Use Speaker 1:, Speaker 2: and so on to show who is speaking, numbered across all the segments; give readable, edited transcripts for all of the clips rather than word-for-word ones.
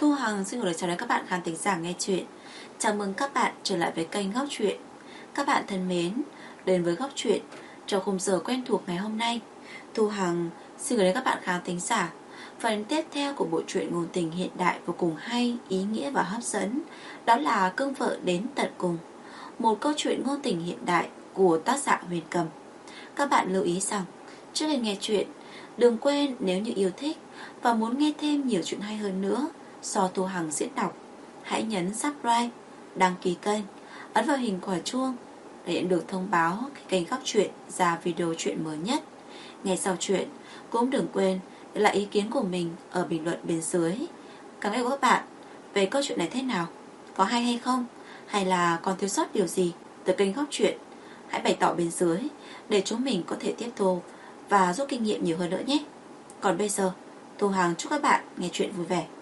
Speaker 1: Thu Hằng xin gửi lời chào đến các bạn khán thính giả nghe chuyện. Chào mừng các bạn trở lại với kênh Góc Chuyện. Các bạn thân mến, đến với Góc Chuyện trong khung giờ quen thuộc ngày hôm nay, Thu Hằng xin gửi đến các bạn khán thính giả phần tiếp theo của bộ truyện ngôn tình hiện đại vô cùng hay, ý nghĩa và hấp dẫn. Đó là Cương Vợ Đến Tận Cùng, một câu chuyện ngôn tình hiện đại của tác giả Huyền Cầm. Các bạn lưu ý rằng trước khi nghe chuyện, đừng quên nếu như yêu thích và muốn nghe thêm nhiều chuyện hay hơn nữa do Thu Hằng diễn đọc, hãy nhấn subscribe, đăng ký kênh, ấn vào hình quả chuông để nhận được thông báo khi kênh Góc Chuyện ra video chuyện mới nhất. Ngay sau chuyện, cũng đừng quên để lại ý kiến của mình ở bình luận bên dưới. Cảm ơn các bạn về câu chuyện này thế nào, có hay hay không, hay là còn thiếu sót điều gì từ kênh Góc Chuyện. Hãy bày tỏ bên dưới để chúng mình có thể tiếp thu và rút kinh nghiệm nhiều hơn nữa nhé. Còn bây giờ, Thu Hằng chúc các bạn nghe chuyện vui vẻ.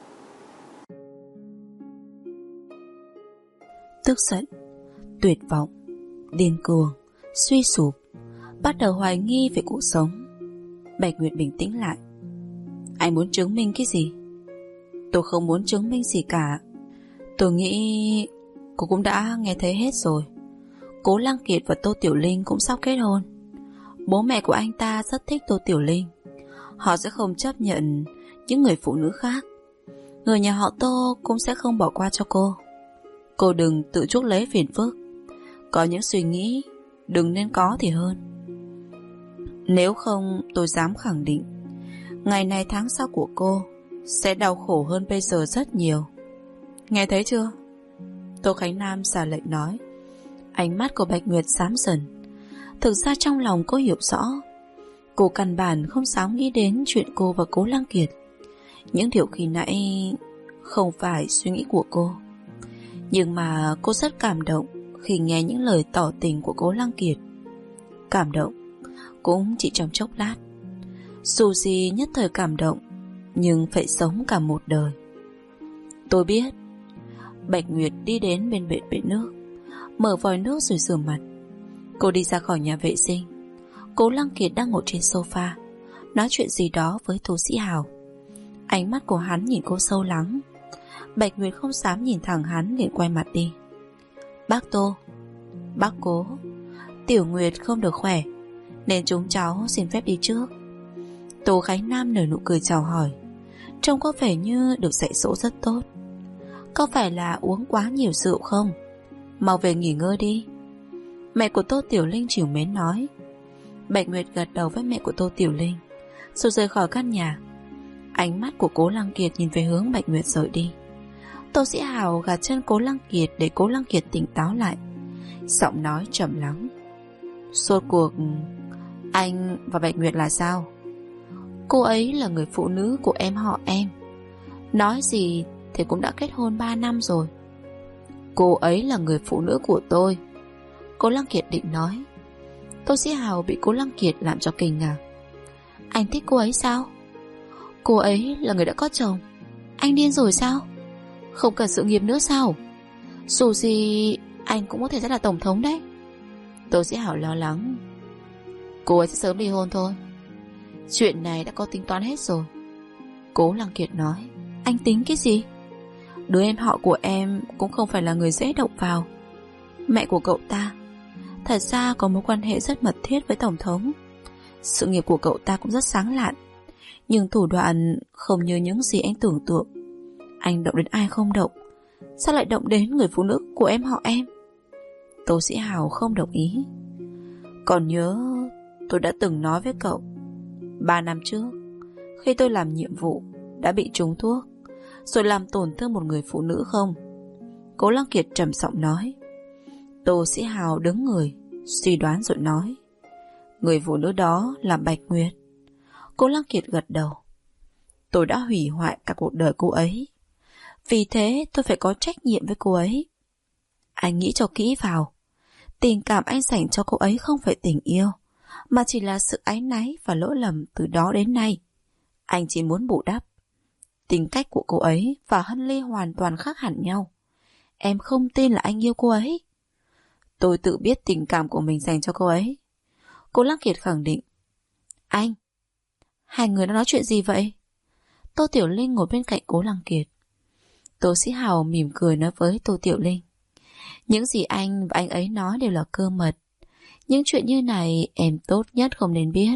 Speaker 2: Tức giận, tuyệt vọng, điên cuồng, suy sụp, bắt đầu hoài nghi về cuộc sống. Bạch Nguyệt bình tĩnh lại. Anh muốn chứng minh cái gì? Tôi không muốn chứng minh gì cả. Tôi nghĩ cô cũng đã nghe thấy hết rồi. Cố Lăng Kiệt và Tô Tiểu Linh cũng sắp kết hôn. Bố mẹ của anh ta rất thích Tô Tiểu Linh. Họ sẽ không chấp nhận những người phụ nữ khác. Người nhà họ Tô cũng sẽ không bỏ qua cho cô. Cô đừng tự chuốc lấy phiền phức. Có những suy nghĩ đừng nên có thì hơn. Nếu không, tôi dám khẳng định ngày này tháng sau của cô sẽ đau khổ hơn bây giờ rất nhiều. Nghe thấy chưa? Tô Khánh Nam ra lệnh nói. Ánh mắt của Bạch Nguyệt xám dần. Thực ra trong lòng cô hiểu rõ, cô căn bản không dám nghĩ đến chuyện cô và Cố Lăng Kiệt. Những điều khi nãy không phải suy nghĩ của cô. Nhưng mà cô rất cảm động khi nghe những lời tỏ tình của Cố Lăng Kiệt. Cảm động cũng chỉ trong chốc lát. Dù gì nhất thời cảm động, nhưng phải sống cả một đời. Tôi biết. Bạch Nguyệt đi đến bên bể nước, mở vòi nước rồi rửa mặt. Cô đi ra khỏi nhà vệ sinh. Cố Lăng Kiệt đang ngồi trên sofa, nói chuyện gì đó với Tô Sĩ Hào. Ánh mắt của hắn nhìn cô sâu lắng. Bạch Nguyệt không dám nhìn thẳng hắn, liền quay mặt đi. Bác Tô, bác Cố, Tiểu Nguyệt không được khỏe nên chúng cháu xin phép đi trước. Tô Khánh Nam nở nụ cười chào hỏi, trông có vẻ như được dạy dỗ rất tốt. Có phải là uống quá nhiều rượu không? Mau về nghỉ ngơi đi. Mẹ của Tô Tiểu Linh trìu mến nói. Bạch Nguyệt gật đầu với mẹ của Tô Tiểu Linh rồi rời khỏi căn nhà. Ánh mắt của Cố Lăng Kiệt nhìn về hướng Bạch Nguyệt rời đi. Tô Sĩ Hào gạt chân Cố Lăng Kiệt để Cố Lăng Kiệt tỉnh táo lại. Giọng nói trầm lắng. Rốt cuộc anh và Bạch Nguyệt là sao? Cô ấy là người phụ nữ của em họ em. Nói gì thì cũng đã kết hôn 3 năm rồi. Cô ấy là người phụ nữ của tôi, Cố Lăng Kiệt định nói. Tô Sĩ Hào bị Cố Lăng Kiệt làm cho kinh ngạc. Anh thích cô ấy sao? Cô ấy là người đã có chồng. Anh điên rồi sao? Không cần sự nghiệp nữa sao? Dù gì anh cũng có thể sẽ là tổng thống đấy. Tô Sĩ Hào lo lắng. Cô ấy sẽ sớm ly hôn thôi. Chuyện này đã có tính toán hết rồi. Cố Lăng Kiệt nói. Anh tính cái gì? Đứa em họ của em cũng không phải là người dễ động vào. Mẹ của cậu ta thật ra có mối quan hệ rất mật thiết với tổng thống. Sự nghiệp của cậu ta cũng rất sáng lạn, nhưng thủ đoạn không như những gì anh tưởng tượng. Anh động đến ai không động, sao lại động đến người phụ nữ của em họ em? Tô Sĩ Hào không đồng ý. Còn nhớ tôi đã từng nói với cậu 3 năm trước, khi tôi làm nhiệm vụ đã bị trúng thuốc rồi làm tổn thương một người phụ nữ không? Cố Lăng Kiệt trầm giọng nói. Tô Sĩ Hào đứng người suy đoán rồi nói. Người phụ nữ đó là Bạch Nguyệt. Cố Lăng Kiệt gật đầu. Tôi đã hủy hoại cả cuộc đời cô ấy, vì thế tôi phải có trách nhiệm với cô ấy. Anh nghĩ cho kỹ vào. Tình cảm anh dành cho cô ấy không phải tình yêu, mà chỉ là sự áy náy và lỗi lầm từ đó đến nay. Anh chỉ muốn bù đắp. Tính cách của cô ấy và Hân Ly hoàn toàn khác hẳn nhau. Em không tin là anh yêu cô ấy. Tôi tự biết tình cảm của mình dành cho cô ấy. Cố Lăng Kiệt khẳng định. Anh, hai người đã nói chuyện gì vậy? Tô Tiểu Linh ngồi bên cạnh Cố Lăng Kiệt. Tô Sĩ Hào mỉm cười nói với Tô Tiểu Linh. Những gì anh và anh ấy nói đều là cơ mật. Những chuyện như này em tốt nhất không nên biết.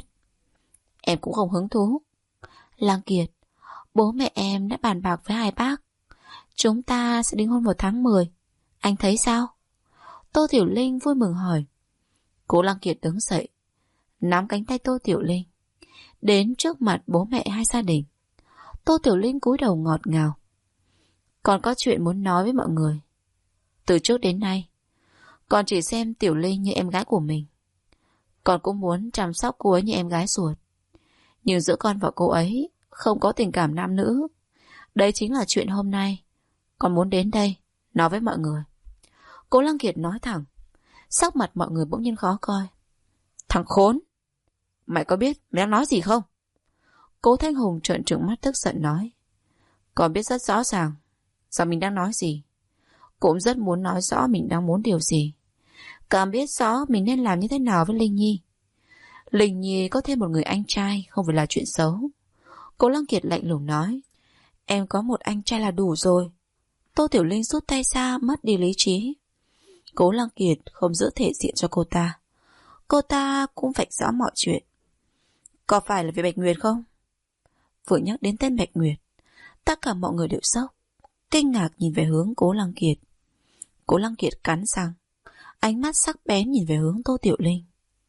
Speaker 2: Em cũng không hứng thú. Lăng Kiệt, bố mẹ em đã bàn bạc với hai bác. Chúng ta sẽ đính hôn vào tháng 10. Anh thấy sao? Tô Tiểu Linh vui mừng hỏi. Cố Lăng Kiệt đứng dậy, nắm cánh tay Tô Tiểu Linh, đến trước mặt bố mẹ hai gia đình. Tô Tiểu Linh cúi đầu ngọt ngào. Con có chuyện muốn nói với mọi người. Từ trước đến nay, con chỉ xem Tiểu Linh như em gái của mình. Con cũng muốn chăm sóc cô ấy như em gái ruột. Nhưng giữa con và cô ấy không có tình cảm nam nữ. Đấy chính là chuyện hôm nay con muốn đến đây nói với mọi người. Cố Lăng Kiệt nói thẳng. Sắc mặt mọi người bỗng nhiên khó coi. Thằng khốn, mày có biết mày đang nói gì không? Cố Thanh Hùng trợn trừng mắt tức giận nói. Con biết rất rõ ràng rằng mình đang nói gì. Cũng rất muốn nói rõ mình đang muốn điều gì. Càng biết rõ mình nên làm như thế nào với Linh Nhi. Linh Nhi có thêm một người anh trai không phải là chuyện xấu. Cố Lăng Kiệt lạnh lùng nói. Em có một anh trai là đủ rồi. Tô Tiểu Linh rút tay ra, mất đi lý trí. Cố Lăng Kiệt không giữ thể diện cho cô ta. Cô ta cũng vạch rõ mọi chuyện. Có phải là về Bạch Nguyệt không? Vừa nhắc đến tên Bạch Nguyệt, tất cả mọi người đều sốc, kinh ngạc nhìn về hướng Cố Lăng Kiệt. Cố Lăng Kiệt cắn răng, ánh mắt sắc bén nhìn về hướng Tô Tiểu Linh.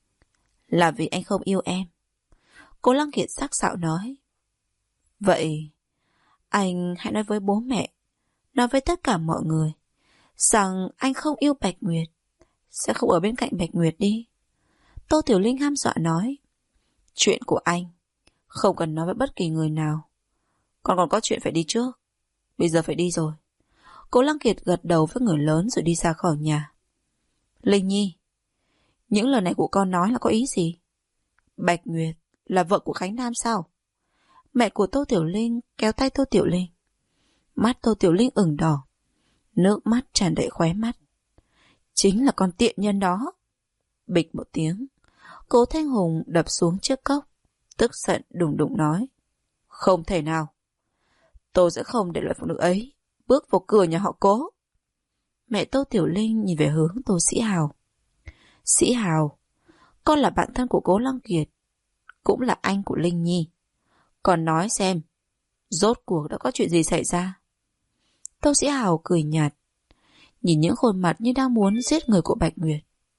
Speaker 2: Là vì anh không yêu em. Cố Lăng Kiệt sắc sảo nói. Vậy anh hãy nói với bố mẹ, nói với tất cả mọi người rằng anh không yêu Bạch Nguyệt, sẽ không ở bên cạnh Bạch Nguyệt đi. Tô Tiểu Linh hăm dọa nói. Chuyện của anh không cần nói với bất kỳ người nào. Con còn có chuyện phải đi trước. Bây giờ phải đi rồi. Cố Lăng Kiệt gật đầu với người lớn rồi đi ra khỏi nhà. Linh Nhi, những lời này của con nói là có ý gì? Bạch Nguyệt là vợ của Khánh Nam sao? Mẹ của Tô Tiểu Linh kéo tay Tô Tiểu Linh. Mắt Tô Tiểu Linh ửng đỏ, nước mắt tràn đầy khóe mắt. Chính là con tiện nhân đó. Bịch một tiếng, Cố Thanh Hùng đập xuống chiếc cốc, tức giận đùng đùng nói. Không thể nào. Tôi sẽ không để loại phụ nữ ấy bước vào cửa nhà họ Cố. Mẹ Tô Tiểu Linh nhìn về hướng Tô Sĩ Hào. Sĩ Hào, con là bạn thân của Cố Lăng Kiệt, cũng là anh của Linh Nhi. Con nói xem, rốt cuộc đã có chuyện gì xảy ra? Tô Sĩ Hào cười nhạt, nhìn những khuôn mặt như đang muốn giết người của Bạch Nguyệt.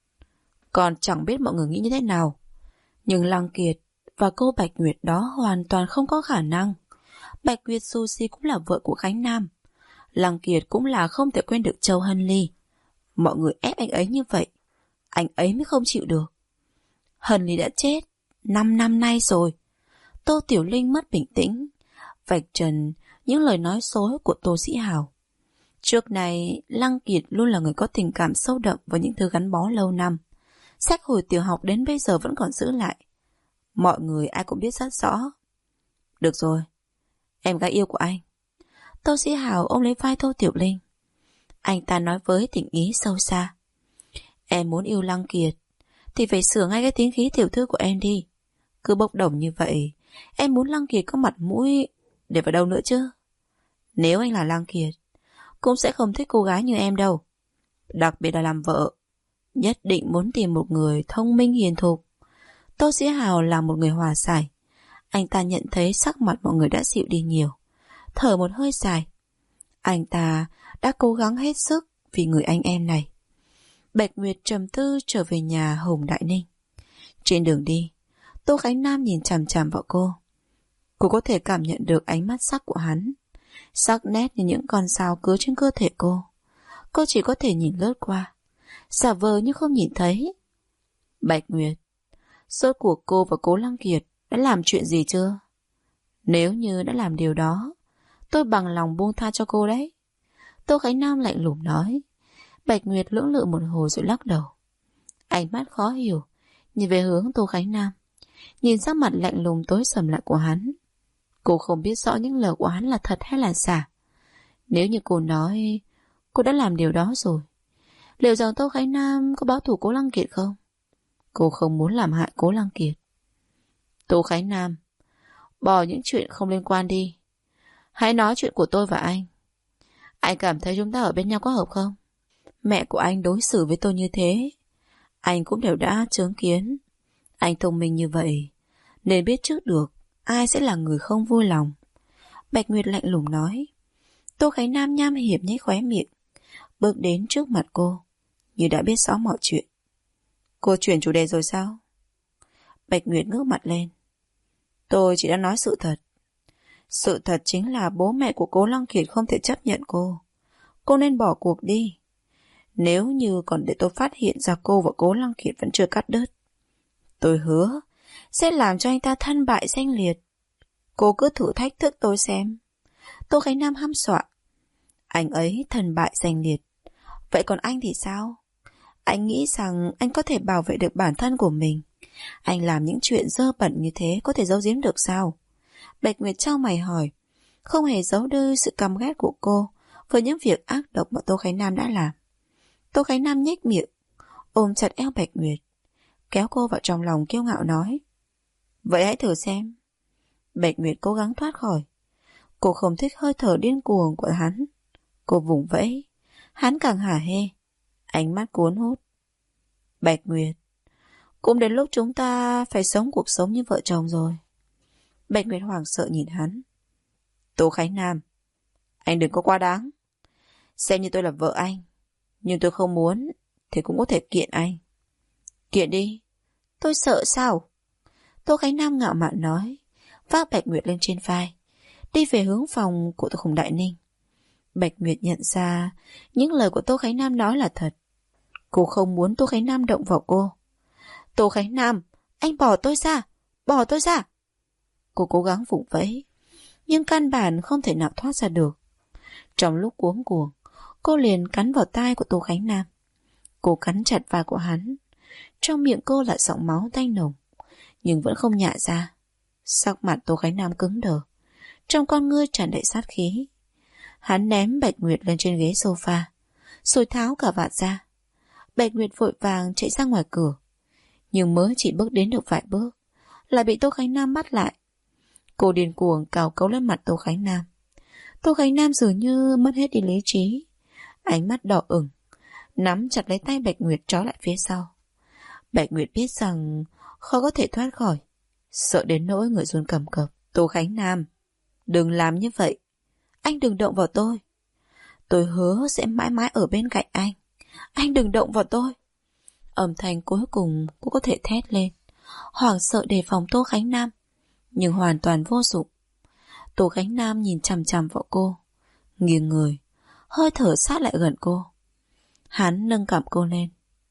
Speaker 2: Con chẳng biết mọi người nghĩ như thế nào, nhưng Lăng Kiệt và cô Bạch Nguyệt đó hoàn toàn không có khả năng. Bạch Nguyệt dù gì cũng là vợ của Khánh Nam. Lăng Kiệt cũng là không thể quên được Châu Hân Ly. Mọi người ép anh ấy như vậy, anh ấy mới không chịu được. Hân Ly đã chết 5 năm nay rồi. Tô Tiểu Linh mất bình tĩnh, vạch trần những lời nói dối của Tô Sĩ Hào. Trước này, Lăng Kiệt luôn là người có tình cảm sâu đậm với những thứ gắn bó lâu năm. Sách hồi tiểu học đến bây giờ vẫn còn giữ lại. Mọi người ai cũng biết rất rõ. Được rồi, em gái yêu của anh. Tô Sĩ Hào ôm lấy vai Tô Tiểu Linh. Anh ta nói với tình ý sâu xa. Em muốn yêu Lăng Kiệt thì phải sửa ngay cái tính khí tiểu thư của em đi. Cứ bốc đồng như vậy, em muốn Lăng Kiệt có mặt mũi để vào đâu nữa chứ? Nếu anh là Lăng Kiệt, cũng sẽ không thích cô gái như em đâu. Đặc biệt là làm vợ, nhất định muốn tìm một người thông minh hiền thục. Tô Sĩ Hào là một người hòa giải. Anh ta nhận thấy sắc mặt mọi người đã dịu đi nhiều, thở một hơi dài. Anh ta đã cố gắng hết sức vì người anh em này. Bạch Nguyệt trầm tư trở về nhà Hùng Đại Ninh. Trên đường đi, Tô Khánh Nam nhìn chằm chằm vào cô. Cô có thể cảm nhận được ánh mắt sắc của hắn, sắc nét như những con sao cứa trên cơ thể cô. Cô chỉ có thể nhìn lướt qua, giả vờ như không nhìn thấy. Bạch Nguyệt, rốt cuộc cô và Cố Lăng Kiệt đã làm chuyện gì chưa? Nếu như đã làm điều đó, tôi bằng lòng buông tha cho cô đấy. Tô Khánh Nam lạnh lùng nói. Bạch Nguyệt lưỡng lự một hồi rồi lắc đầu. Ánh mắt khó hiểu nhìn về hướng Tô Khánh Nam, nhìn sắc mặt lạnh lùng tối sầm lại của hắn. Cô không biết rõ những lời của hắn là thật hay là giả. Nếu như cô nói cô đã làm điều đó rồi, liệu rằng Tô Khánh Nam có báo thù Cố Lăng Kiệt không? Cô không muốn làm hại Cố Lăng Kiệt. Tô Khánh Nam, bỏ những chuyện không liên quan đi. Hãy nói chuyện của tôi và anh. Anh cảm thấy chúng ta ở bên nhau có hợp không? Mẹ của anh đối xử với tôi như thế, anh cũng đều đã chứng kiến. Anh thông minh như vậy nên biết trước được ai sẽ là người không vui lòng. Bạch Nguyệt lạnh lùng nói. Tô Khánh Nam nham hiểm nhếch khóe miệng, bước đến trước mặt cô, như đã biết rõ mọi chuyện. Cô chuyển chủ đề rồi sao? Bạch Nguyệt ngước mặt lên. Tôi chỉ đã nói sự thật. Sự thật chính là bố mẹ của Cố Lăng Kiệt không thể chấp nhận cô. Cô nên bỏ cuộc đi. Nếu như còn để tôi phát hiện ra cô và Cố Lăng Kiệt vẫn chưa cắt đứt, tôi hứa sẽ làm cho anh ta thân bại danh liệt. Cô cứ thử thách thức tôi xem. Tô Khánh Nam hăm dọa. Anh ấy thân bại danh liệt, vậy còn anh thì sao? Anh nghĩ rằng anh có thể bảo vệ được bản thân của mình. Anh làm những chuyện dơ bẩn như thế có thể giấu giếm được sao? Bạch Nguyệt chau mày hỏi, không hề giấu đi sự căm ghét của cô với những việc ác độc mà Tô Khánh Nam đã làm. Tô Khánh Nam nhếch miệng, ôm chặt eo Bạch Nguyệt, kéo cô vào trong lòng kiêu ngạo nói. Vậy hãy thử xem. Bạch Nguyệt cố gắng thoát khỏi. Cô không thích hơi thở điên cuồng của hắn. Cô vùng vẫy, hắn càng hả hê, ánh mắt cuốn hút. Bạch Nguyệt, cũng đến lúc chúng ta phải sống cuộc sống như vợ chồng rồi. Bạch Nguyệt hoảng sợ nhìn hắn. Tô Khánh Nam, anh đừng có quá đáng. Xem như tôi là vợ anh, nhưng tôi không muốn thì cũng có thể kiện anh. Kiện đi. Tôi sợ sao? Tô Khánh Nam ngạo mạn nói, vác Bạch Nguyệt lên trên vai, đi về hướng phòng của Khổng Đại Ninh. Bạch Nguyệt nhận ra những lời của Tô Khánh Nam nói là thật. Cô không muốn Tô Khánh Nam động vào cô. Tô Khánh Nam, anh bỏ tôi ra, bỏ tôi ra. Cô cố gắng vùng vẫy, nhưng căn bản không thể nào thoát ra được. Trong lúc cuống cuồng, cô liền cắn vào tai của Tô Khánh Nam. Cô cắn chặt vai của hắn. Trong miệng cô là giọng máu tanh nồng, nhưng vẫn không nhả ra. Sắc mặt Tô Khánh Nam cứng đờ, trong con ngươi tràn đầy sát khí. Hắn ném Bạch Nguyệt lên trên ghế sofa, rồi tháo cả vạt ra. Bạch Nguyệt vội vàng chạy ra ngoài cửa, nhưng mới chỉ bước đến được vài bước lại bị Tô Khánh Nam bắt lại. Cô điên cuồng cào cấu lên mặt Tô Khánh Nam. Tô Khánh Nam dường như mất hết đi lý trí, ánh mắt đỏ ửng, nắm chặt lấy tay Bạch Nguyệt trói lại phía sau. Bạch Nguyệt biết rằng khó có thể thoát khỏi, sợ đến nỗi người run cầm cập. Tô Khánh Nam, đừng làm như vậy. Anh đừng động vào tôi. Tôi hứa sẽ mãi mãi ở bên cạnh anh. Anh đừng động vào tôi. Âm thanh cuối cùng cũng có thể thét lên, hoảng sợ đề phòng Tô Khánh Nam, nhưng hoàn toàn vô dụng. Tô Khánh Nam nhìn chằm chằm vào cô, nghiêng người, hơi thở sát lại gần cô. Hắn nâng cằm cô lên.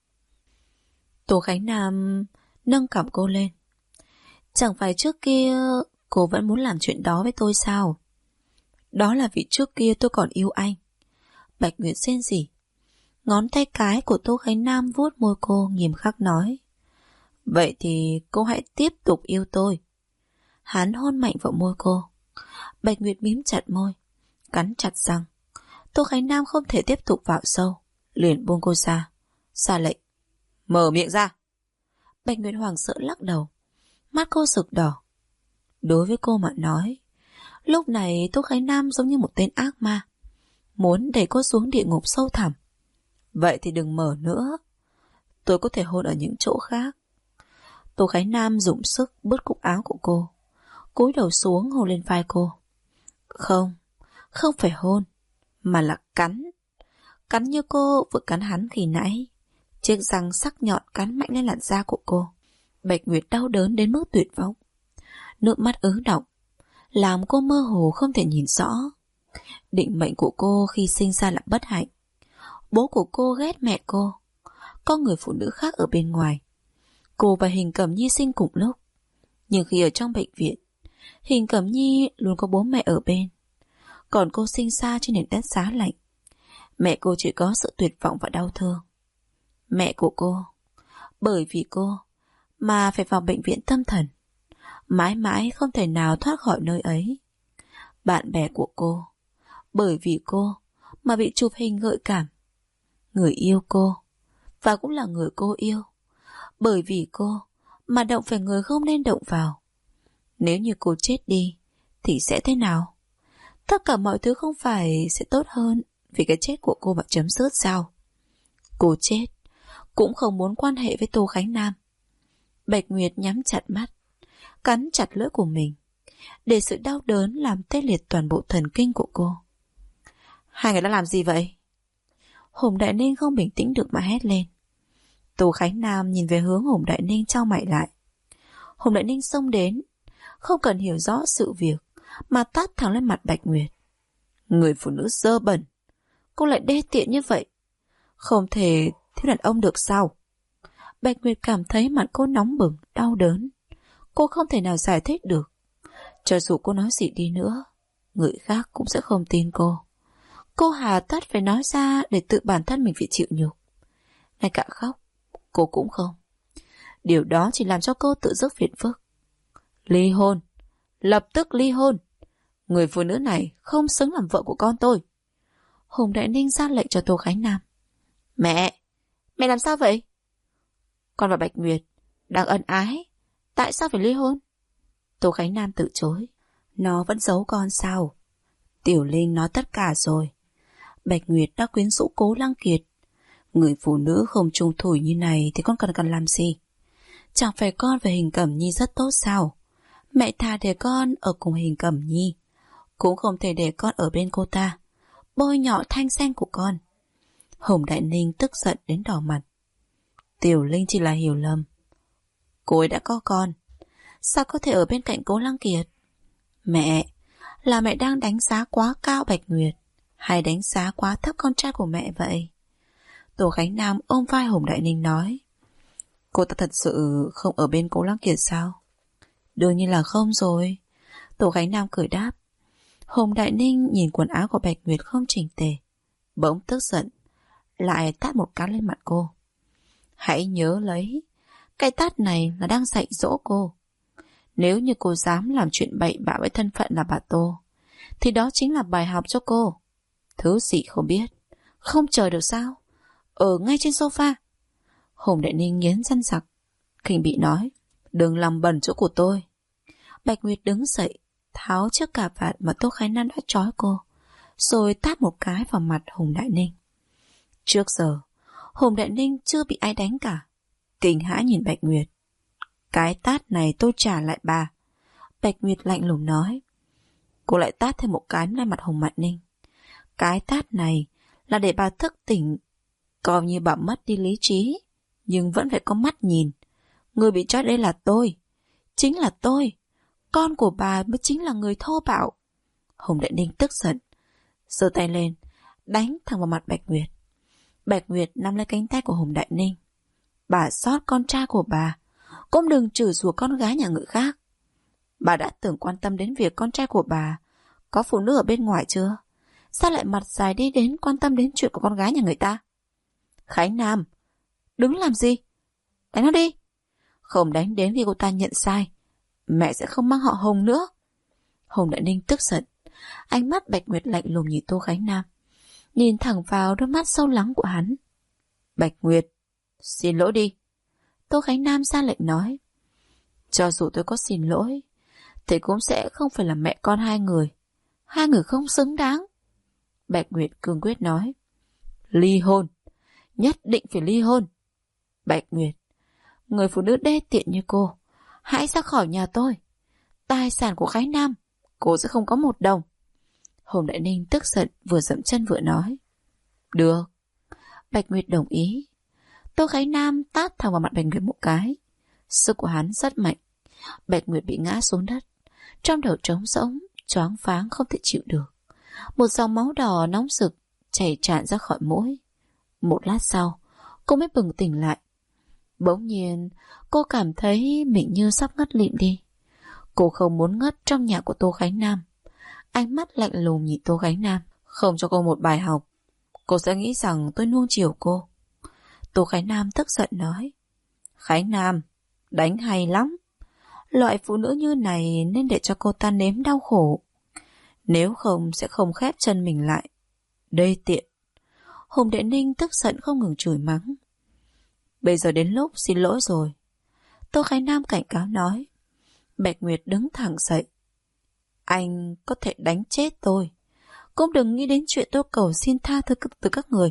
Speaker 2: Tô Khánh Nam nâng cằm cô lên. Chẳng phải trước kia cô vẫn muốn làm chuyện đó với tôi sao? Đó là vì trước kia tôi còn yêu anh. Bạch Nguyệt rên rỉ. Ngón tay cái của Tô Khánh Nam vuốt môi cô, nghiêm khắc nói. Vậy thì cô hãy tiếp tục yêu tôi. Hắn hôn mạnh vào môi cô. Bạch Nguyệt mím chặt môi, cắn chặt răng. Tô Khánh Nam không thể tiếp tục vào sâu, liền buông cô ra, ra lệnh. Mở miệng ra. Bạch Nguyệt hoảng sợ lắc đầu, mắt cô sực đỏ. Đối với cô mà nói, lúc này Tô Khánh Nam giống như một tên ác ma, muốn đẩy cô xuống địa ngục sâu thẳm. Vậy thì đừng mở nữa, tôi có thể hôn ở những chỗ khác. Tô Khánh Nam dùng sức bứt cúc áo của cô, cúi đầu xuống hôn lên vai cô. Không, không phải hôn, mà là cắn. Cắn như cô vừa cắn hắn khi nãy. Chiếc răng sắc nhọn cắn mạnh lên làn da của cô. Bạch Nguyệt đau đớn đến mức tuyệt vọng. Nước mắt ứ đọng, làm cô mơ hồ không thể nhìn rõ. Định mệnh của cô khi sinh ra là bất hạnh. Bố của cô ghét mẹ cô, có người phụ nữ khác ở bên ngoài. Cô và Hình Cẩm Nhi sinh cùng lúc, nhưng khi ở trong bệnh viện, Hình Cẩm Nhi luôn có bố mẹ ở bên, còn cô sinh ra trên nền đất giá lạnh. Mẹ cô chỉ có sự tuyệt vọng và đau thương. Mẹ của cô, bởi vì cô mà phải vào bệnh viện tâm thần, mãi mãi không thể nào thoát khỏi nơi ấy. Bạn bè của cô, bởi vì cô mà bị chụp hình gợi cảm. Người yêu cô, và cũng là người cô yêu, bởi vì cô mà động phải người không nên động vào. Nếu như cô chết đi thì sẽ thế nào? Tất cả mọi thứ không phải sẽ tốt hơn vì cái chết của cô mà chấm dứt sao? Cô chết cũng không muốn quan hệ với Tô Khánh Nam. Bạch Nguyệt nhắm chặt mắt, cắn chặt lưỡi của mình, để sự đau đớn làm tê liệt toàn bộ thần kinh của cô. Hai người đã làm gì vậy? Hồng Đại Ninh không bình tĩnh được mà hét lên. Tô Khánh Nam nhìn về hướng Hồng Đại Ninh, chau mày lại. Hồng Đại Ninh xông đến, không cần hiểu rõ sự việc mà tát thẳng lên mặt Bạch Nguyệt. Người phụ nữ dơ bẩn, cô lại đê tiện như vậy, không thể thiếu đàn ông được sao? Bạch Nguyệt cảm thấy mặt cô nóng bừng, đau đớn. Cô không thể nào giải thích được. Cho dù cô nói gì đi nữa, người khác cũng sẽ không tin cô. Cô hà tất phải nói ra để tự bản thân mình phải chịu nhục. Ngay cả khóc, cô cũng không. Điều đó chỉ làm cho cô tự rước phiền phức. Ly hôn, lập tức ly hôn. Người phụ nữ này không xứng làm vợ của con tôi. Hồng Đại Ninh ra lệnh cho Tô Khánh Nam. Mẹ làm sao vậy? Con và Bạch Nguyệt đang ân ái, tại sao phải ly hôn? Tô Khánh Nam từ chối. Nó vẫn giấu con sao? Tiểu Linh nói tất cả rồi. Bạch Nguyệt đã quyến rũ Cố Lăng Kiệt. Người phụ nữ không trung thủy như này thì con cần làm gì? Chẳng phải con về Hình Cẩm Nhi rất tốt sao? Mẹ thà để con ở cùng Hình Cẩm Nhi, cũng không thể để con ở bên cô ta, bôi nhọ thanh danh của con. Hồng Đại Ninh tức giận đến đỏ mặt. Tiểu Linh chỉ là hiểu lầm. Cô ấy đã có con, sao có thể ở bên cạnh Cố Lăng Kiệt? Mẹ, là mẹ đang đánh giá quá cao Bạch Nguyệt, hay đánh giá quá thấp con trai của mẹ vậy? Tô Khánh Nam ôm vai Hồng Đại Ninh nói. Cô ta thật sự không ở bên Cố Lăng Kiệt sao? Đương nhiên là không rồi. Tô Khánh Nam cười đáp. Hồng Đại Ninh nhìn quần áo của Bạch Nguyệt không chỉnh tề, bỗng tức giận, lại tát một cái lên mặt cô. Hãy nhớ lấy, cái tát này là đang dạy dỗ cô. Nếu như cô dám làm chuyện bậy bạ với thân phận là bà Tô, thì đó chính là bài học cho cô. Thứ gì không biết, không chờ được sao? Ở ngay trên sofa. Hồng Đại Ninh nghiến răng sặc, khinh bị nói. Đừng làm bẩn chỗ của tôi. Bạch Nguyệt đứng dậy, tháo chiếc cà vạt mà Tô Khánh Nam đã trói cô, rồi tát một cái vào mặt Hồng Đại Ninh. Trước giờ Hồng Đại Ninh chưa bị ai đánh cả, kinh hãi nhìn Bạch Nguyệt. Cái tát này tôi trả lại bà. Bạch Nguyệt lạnh lùng nói. Cô lại tát thêm một cái lên mặt Hồng Đại Ninh. Cái tát này là để bà thức tỉnh, coi như bà mất đi lý trí, nhưng vẫn phải có mắt nhìn. Người bị trói đây là tôi, chính là tôi. Con của bà mới chính là người thô bạo. Hồng Đại Ninh tức giận, giơ tay lên, đánh thẳng vào mặt Bạch Nguyệt. Bạch Nguyệt nắm lấy cánh tay của Hồng Đại Ninh. Bà xót con trai của bà, cũng đừng chửi rủa con gái nhà người khác. Bà đã từng quan tâm đến việc con trai của bà có phụ nữ ở bên ngoài chưa? Sao lại mặt dài đi đến quan tâm đến chuyện của con gái nhà người ta? Khánh Nam, đứng làm gì? Đánh nó đi. Không đánh đến khi cô ta nhận sai, mẹ sẽ không mang họ Hồng nữa. Hồng Đại Ninh tức giận, ánh mắt Bạch Nguyệt lạnh lùng nhìn Tô Khánh Nam, nhìn thẳng vào đôi mắt sâu lắng của hắn. Bạch Nguyệt, xin lỗi đi. Tô Khánh Nam ra lệnh nói. Cho dù tôi có xin lỗi, thì cũng sẽ không phải là mẹ con hai người. Hai người không xứng đáng. Bạch Nguyệt cương quyết nói. Ly hôn, nhất định phải ly hôn. Bạch Nguyệt, người phụ nữ đê tiện như cô, hãy ra khỏi nhà tôi. Tài sản của Khánh Nam, cô sẽ không có một đồng. Hồng Đại Ninh tức giận, vừa dậm chân vừa nói. Được. Bạch Nguyệt đồng ý. Tô Khánh Nam tát thẳng vào mặt Bạch Nguyệt một cái. Sức của hắn rất mạnh. Bạch Nguyệt bị ngã xuống đất, trong đầu trống rỗng, choáng váng không thể chịu được. Một dòng máu đỏ nóng rực chảy tràn ra khỏi mũi. Một lát sau, cô mới bừng tỉnh lại. Bỗng nhiên, cô cảm thấy mình như sắp ngất lịm đi. Cô không muốn ngất trong nhà của Tô Khánh Nam. Ánh mắt lạnh lùng nhìn Tô Khánh Nam. Không cho cô một bài học, cô sẽ nghĩ rằng tôi nuông chiều cô. Tô Khánh Nam tức giận nói. Khánh Nam, đánh hay lắm. Loại phụ nữ như này nên để cho cô ta nếm đau khổ. Nếu không sẽ không khép chân mình lại. Đê tiện. Hồng Đại Ninh tức giận không ngừng chửi mắng. Bây giờ đến lúc xin lỗi rồi. Tô Khánh Nam cảnh cáo nói. Bạch Nguyệt đứng thẳng dậy. Anh có thể đánh chết tôi, cũng đừng nghĩ đến chuyện tôi cầu xin tha thứ từ các người.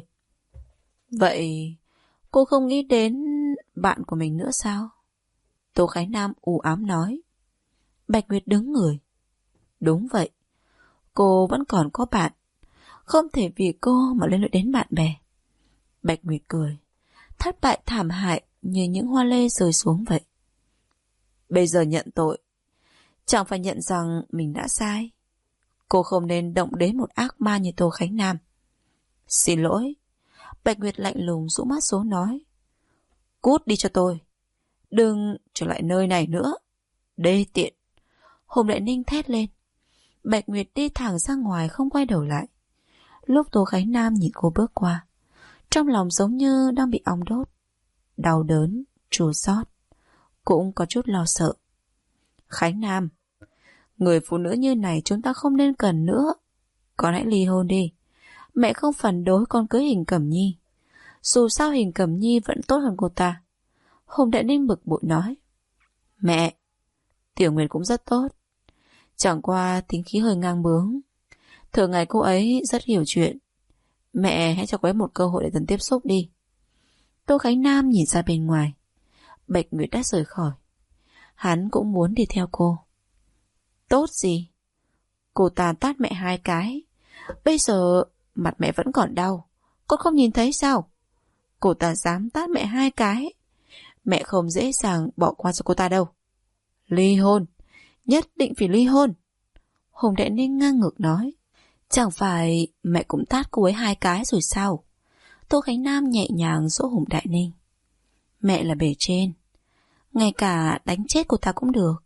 Speaker 2: Vậy cô không nghĩ đến bạn của mình nữa sao? Tô Khánh Nam u ám nói. Bạch Nguyệt đứng người. Đúng vậy, cô vẫn còn có bạn, không thể vì cô mà liên lụy đến bạn bè. Bạch Nguyệt cười, thất bại thảm hại như những hoa lê rơi xuống vậy. Bây giờ nhận tội, chẳng phải nhận rằng mình đã sai. Cô không nên động đến một ác ma như Tô Khánh Nam. Xin lỗi. Bạch Nguyệt lạnh lùng rũ mắt xuống nói. Cút đi cho tôi, đừng trở lại nơi này nữa, đê tiện. Hùng Đại Ninh thét lên. Bạch Nguyệt đi thẳng ra ngoài không quay đầu lại. Lúc Tô Khánh Nam nhìn cô bước qua, trong lòng giống như đang bị ong đốt. Đau đớn, chua xót, cũng có chút lo sợ. Khánh Nam, người phụ nữ như này chúng ta không nên cần nữa. Con hãy ly hôn đi. Mẹ không phản đối con cưới Hình Cẩm Nhi. Dù sao Hình Cẩm Nhi vẫn tốt hơn cô ta. Hùng Đại Ninh bực bội nói. Mẹ, Tiểu Nguyệt cũng rất tốt, chẳng qua tính khí hơi ngang bướng. Thường ngày cô ấy rất hiểu chuyện. Mẹ hãy cho cô ấy một cơ hội để dần tiếp xúc đi. Tô Khánh Nam nhìn ra bên ngoài. Bạch Nguyệt đã rời khỏi. Hắn cũng muốn đi theo cô. Tốt gì? Cô ta tát mẹ 2 cái. Bây giờ mặt mẹ vẫn còn đau, con không nhìn thấy sao? Cô ta dám tát mẹ 2 cái. Mẹ không dễ dàng bỏ qua cho cô ta đâu. Ly hôn, nhất định phải ly hôn. Hùng Đại Ninh ngang ngược nói. Chẳng phải mẹ cũng tát cô ấy 2 cái rồi sao? Tô Khánh Nam nhẹ nhàng dỗ Hùng Đại Ninh. Mẹ là bề trên, ngay cả đánh chết cô ta cũng được.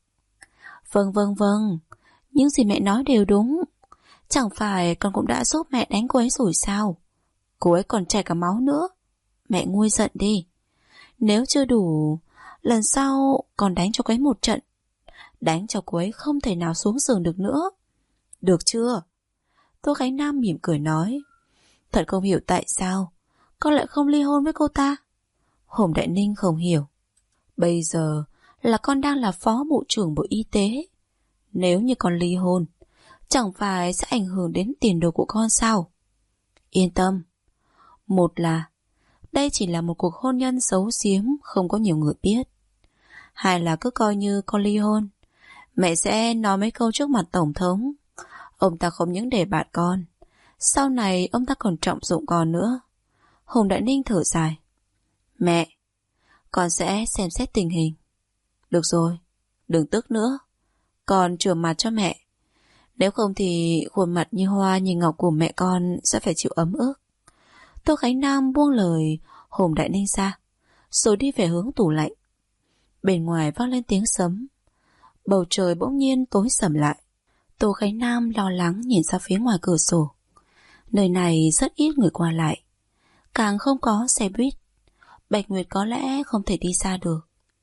Speaker 2: Vâng, những gì mẹ nói đều đúng. Chẳng phải con cũng đã giúp mẹ đánh cô ấy rồi sao? Cô ấy còn chảy cả máu nữa. Mẹ nguôi giận đi. Nếu chưa đủ, lần sau còn đánh cho cô ấy một trận. Đánh cho cô ấy không thể nào xuống giường được nữa. Được chưa? Tô Khánh Nam mỉm cười nói. Thật không hiểu tại sao con lại không ly hôn với cô ta. Hùng Đại Ninh không hiểu. Bây giờ là con đang là phó bộ trưởng Bộ Y tế. Nếu như con ly hôn, chẳng phải sẽ ảnh hưởng đến tiền đồ của con sao? Yên tâm. Một là đây chỉ là một cuộc hôn nhân xấu xiếm, không có nhiều người biết. Hai là cứ coi như con ly hôn, mẹ sẽ nói mấy câu trước mặt Tổng thống. Ông ta không những để bạn con, sau này ông ta còn trọng dụng con nữa. Hùng Đại Ninh thở dài. Mẹ, con sẽ xem xét tình hình. Được rồi, đừng tức nữa. Con chừa mặt cho mẹ. Nếu không thì khuôn mặt như hoa như ngọc của mẹ con sẽ phải chịu ấm ức. Tô Khánh Nam buông lời Hùng Đại Ninh ra, rồi đi về hướng tủ lạnh. Bên ngoài vang lên tiếng sấm. Bầu trời bỗng nhiên tối sầm lại. Tô Khánh Nam lo lắng nhìn ra phía ngoài cửa sổ. Nơi này rất ít người qua lại, càng không có xe buýt. Bạch Nguyệt có lẽ không thể đi xa được.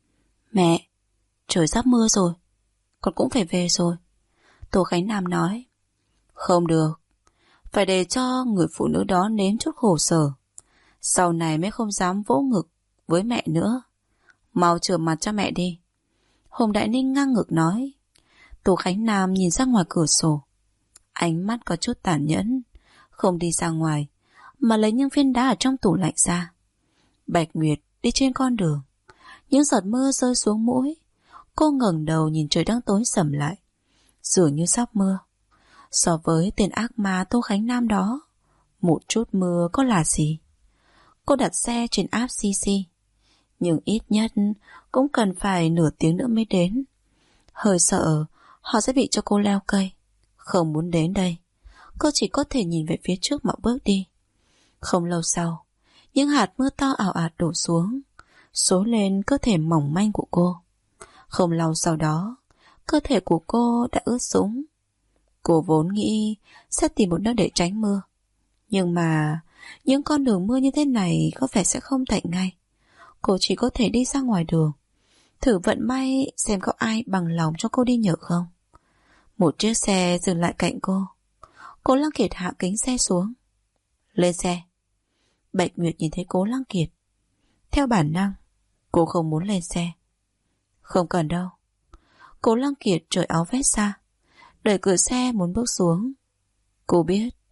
Speaker 2: Mẹ, trời sắp mưa rồi, con cũng phải về rồi. Tô Khánh Nam nói. Không được, phải để cho người phụ nữ đó nếm chút khổ sở, sau này mới không dám vỗ ngực với mẹ nữa. Mau rửa mặt cho mẹ đi. Hùng Đại Ninh ngang ngược nói. Tô Khánh Nam nhìn ra ngoài cửa sổ, ánh mắt có chút tàn nhẫn, không đi ra ngoài mà lấy những viên đá ở trong tủ lạnh ra. Bạch Nguyệt đi trên con đường, những giọt mưa rơi xuống mũi. Cô ngẩng đầu nhìn trời đang tối sầm lại, dường như sắp mưa. So với tên ác ma Tô Khánh Nam đó, một chút mưa có là gì. Cô đặt xe trên app CC, nhưng ít nhất cũng cần phải nửa tiếng nữa mới đến. Hơi sợ họ sẽ bị cho cô leo cây. Không muốn đến đây, cô chỉ có thể nhìn về phía trước mà bước đi. Không lâu sau, những hạt mưa to ào ạt đổ xuống, xối lên cơ thể mỏng manh của cô. Không lâu sau đó, cơ thể của cô đã ướt sũng. Cô vốn nghĩ sẽ tìm một nơi để tránh mưa, nhưng mà những con đường mưa như thế này có vẻ sẽ không tạnh ngay. Cô chỉ có thể đi ra ngoài đường, thử vận may xem có ai bằng lòng cho cô đi nhờ không. Một chiếc xe dừng lại cạnh cô. Cố Lăng Kiệt hạ kính xe xuống. Lên xe. Bạch Nguyệt nhìn thấy Cố Lăng Kiệt. Theo bản năng, cô không muốn lên xe. Không cần đâu. Cố Lăng Kiệt cởi áo vest ra, đẩy cửa xe muốn bước xuống. Cô biết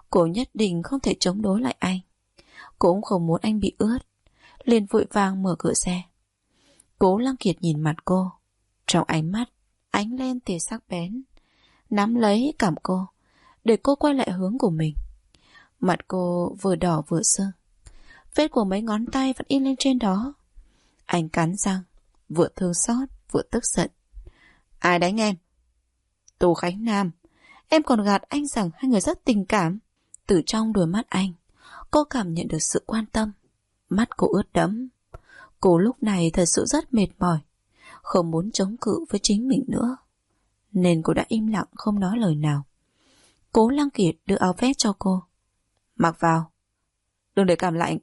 Speaker 2: Cô nhất định không thể chống đối lại anh. Cô cũng không muốn anh bị ướt, liền vội vàng mở cửa xe. Cố Lăng Kiệt nhìn mặt cô, trong ánh mắt ánh lên tia sắc bén, nắm lấy cằm cô để cô quay lại hướng của mình. Mặt cô vừa đỏ vừa sưng, vết của mấy ngón tay vẫn in lên trên đó. Anh cắn răng, vừa thương xót vừa tức giận. Ai đánh em? Tô Khánh Nam. Em còn gạt anh rằng hai người rất tình cảm. Từ trong đôi mắt anh, cô cảm nhận được sự quan tâm. Mắt cô ướt đẫm. Cô lúc này thật sự rất mệt mỏi, không muốn chống cự với chính mình nữa, nên cô đã im lặng không nói lời nào. Cố Lăng Kiệt đưa áo vest cho cô. Mặc vào, đừng để cảm lạnh.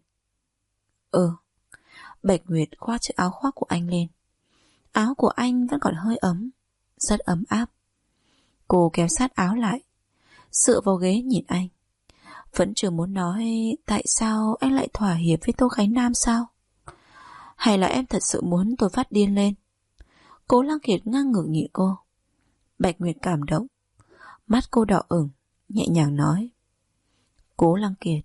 Speaker 2: Bạch Nguyệt khoác chiếc áo khoác của anh lên. Áo của anh vẫn còn hơi ấm, rất ấm áp. Cô kéo sát áo lại, dựa vào ghế nhìn anh. Vẫn chưa muốn nói tại sao anh lại thỏa hiệp với Tô Khánh Nam sao? Hay là em thật sự muốn tôi phát điên lên? Cố Lăng Kiệt ngang ngửa nhìn cô. Bạch Nguyệt cảm động, mắt cô đỏ ửng, nhẹ nhàng nói. Cố Lăng Kiệt,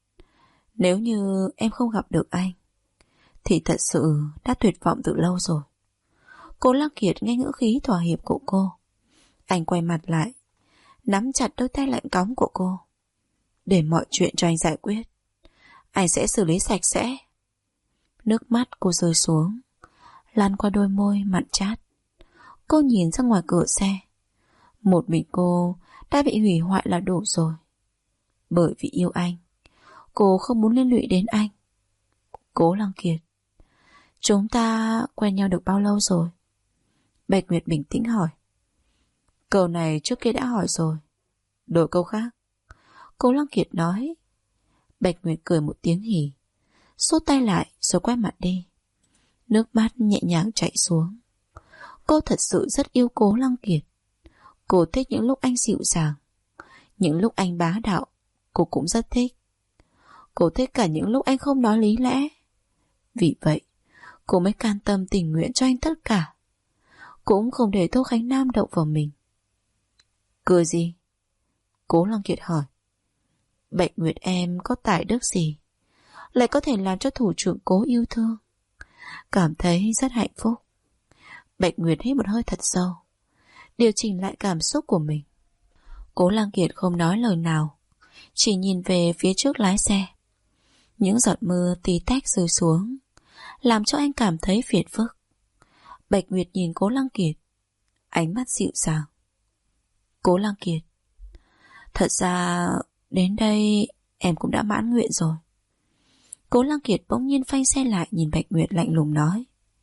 Speaker 2: nếu như em không gặp được anh thì thật sự đã tuyệt vọng từ lâu rồi. Cố Lăng Kiệt nghe ngữ khí thỏa hiệp của cô. Anh quay mặt lại, nắm chặt đôi tay lạnh cóng của cô. Để mọi chuyện cho anh giải quyết, anh sẽ xử lý sạch sẽ. Nước mắt cô rơi xuống, lăn qua đôi môi mặn chát. Cô nhìn ra ngoài cửa xe. Một mình cô đã bị hủy hoại là đủ rồi. Bởi vì yêu anh, cô không muốn liên lụy đến anh. Cố Lăng Kiệt, chúng ta quen nhau được bao lâu rồi? Bạch Nguyệt bình tĩnh hỏi. Câu này trước kia đã hỏi rồi, đổi câu khác. Cố Lăng Kiệt nói. Bạch Nguyệt cười một tiếng hỉ, xốt tay lại rồi quay mặt đi. Nước mắt nhẹ nhàng chảy xuống. Cô thật sự rất yêu Cố Lăng Kiệt. Cô thích những lúc anh dịu dàng, những lúc anh bá đạo, cô cũng rất thích. Cô thích cả những lúc anh không nói lý lẽ. Vì vậy, cô mới can tâm tình nguyện cho anh tất cả, cũng không để Tô Khánh Nam động vào mình. Cười gì? Cố Lăng Kiệt hỏi. Bạch Nguyệt em có tài đức gì lại có thể làm cho thủ trưởng Cố yêu thương, cảm thấy rất hạnh phúc. Bạch Nguyệt hít một hơi thật sâu, điều chỉnh lại cảm xúc của mình. Cố Lăng Kiệt không nói lời nào, chỉ nhìn về phía trước lái xe. Những giọt mưa tí tách rơi xuống, làm cho anh cảm thấy phiền phức. Bạch Nguyệt nhìn Cố Lăng Kiệt, ánh mắt dịu dàng. Cố Lăng Kiệt, thật ra đến đây em cũng đã mãn nguyện rồi. Cố Lăng Kiệt bỗng nhiên phanh xe lại, nhìn Bạch Nguyệt lạnh lùng nói.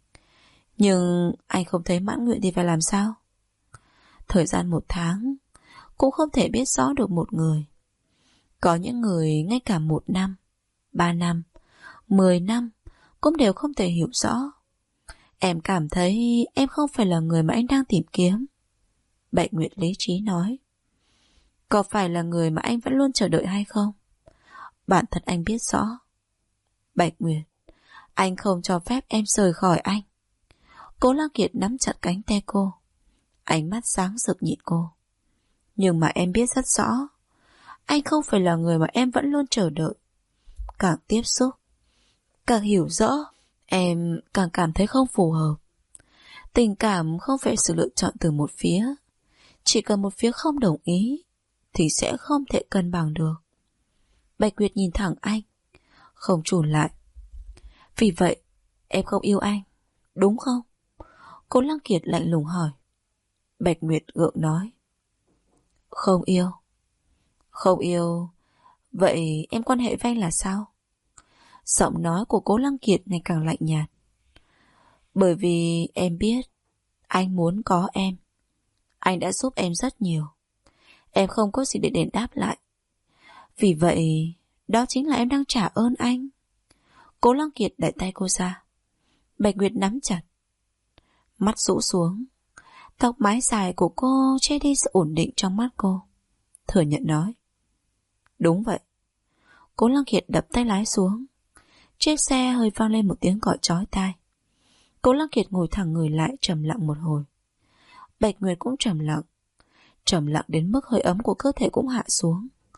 Speaker 2: Nhưng anh không thấy mãn nguyện thì phải làm sao? Thời gian 1 tháng cũng không thể biết rõ được một người. Có những người ngay cả 1 năm, 3 năm, 10 năm cũng đều không thể hiểu rõ. Em cảm thấy em không phải là người mà anh đang tìm kiếm. Bạch Nguyệt lý trí nói. Có phải là người mà anh vẫn luôn chờ đợi hay không? Bản thân anh biết rõ. Bạch Nguyệt, anh không cho phép em rời khỏi anh. Cố Lăng Kiệt nắm chặt cánh tay cô, ánh mắt sáng rực nhìn cô. Nhưng mà em biết rất rõ, anh không phải là người mà em vẫn luôn chờ đợi. Càng tiếp xúc, càng hiểu rõ, em càng cảm thấy không phù hợp. Tình cảm không phải sự lựa chọn từ một phía. Chỉ cần một phía không đồng ý thì sẽ không thể cân bằng được. Bạch Nguyệt nhìn thẳng anh, không chùn lại. Vì vậy em không yêu anh, đúng không? Cố Lăng Kiệt lạnh lùng hỏi. Bạch Nguyệt gượng nói. Không yêu. Không yêu. Vậy em quan hệ với anh là sao? Giọng nói của Cố Lăng Kiệt ngày càng lạnh nhạt. Bởi vì em biết anh muốn có em. Anh đã giúp em rất nhiều. Em không có gì để đền đáp lại. Vì vậy đó chính là em đang trả ơn anh. Cố Lăng Kiệt đẩy tay cô ra. Bạch Nguyệt nắm chặt, mắt rũ xuống. Tóc mái dài của cô che đi sự ổn định trong mắt cô. Thừa nhận nói. Đúng vậy. Cố Lăng Kiệt đập tay lái xuống. Chiếc xe hơi vang lên một tiếng gọi chói tai. Cố Lăng Kiệt ngồi thẳng người lại, trầm lặng một hồi. Bạch Nguyệt cũng trầm lặng đến mức hơi ấm của cơ thể cũng hạ xuống.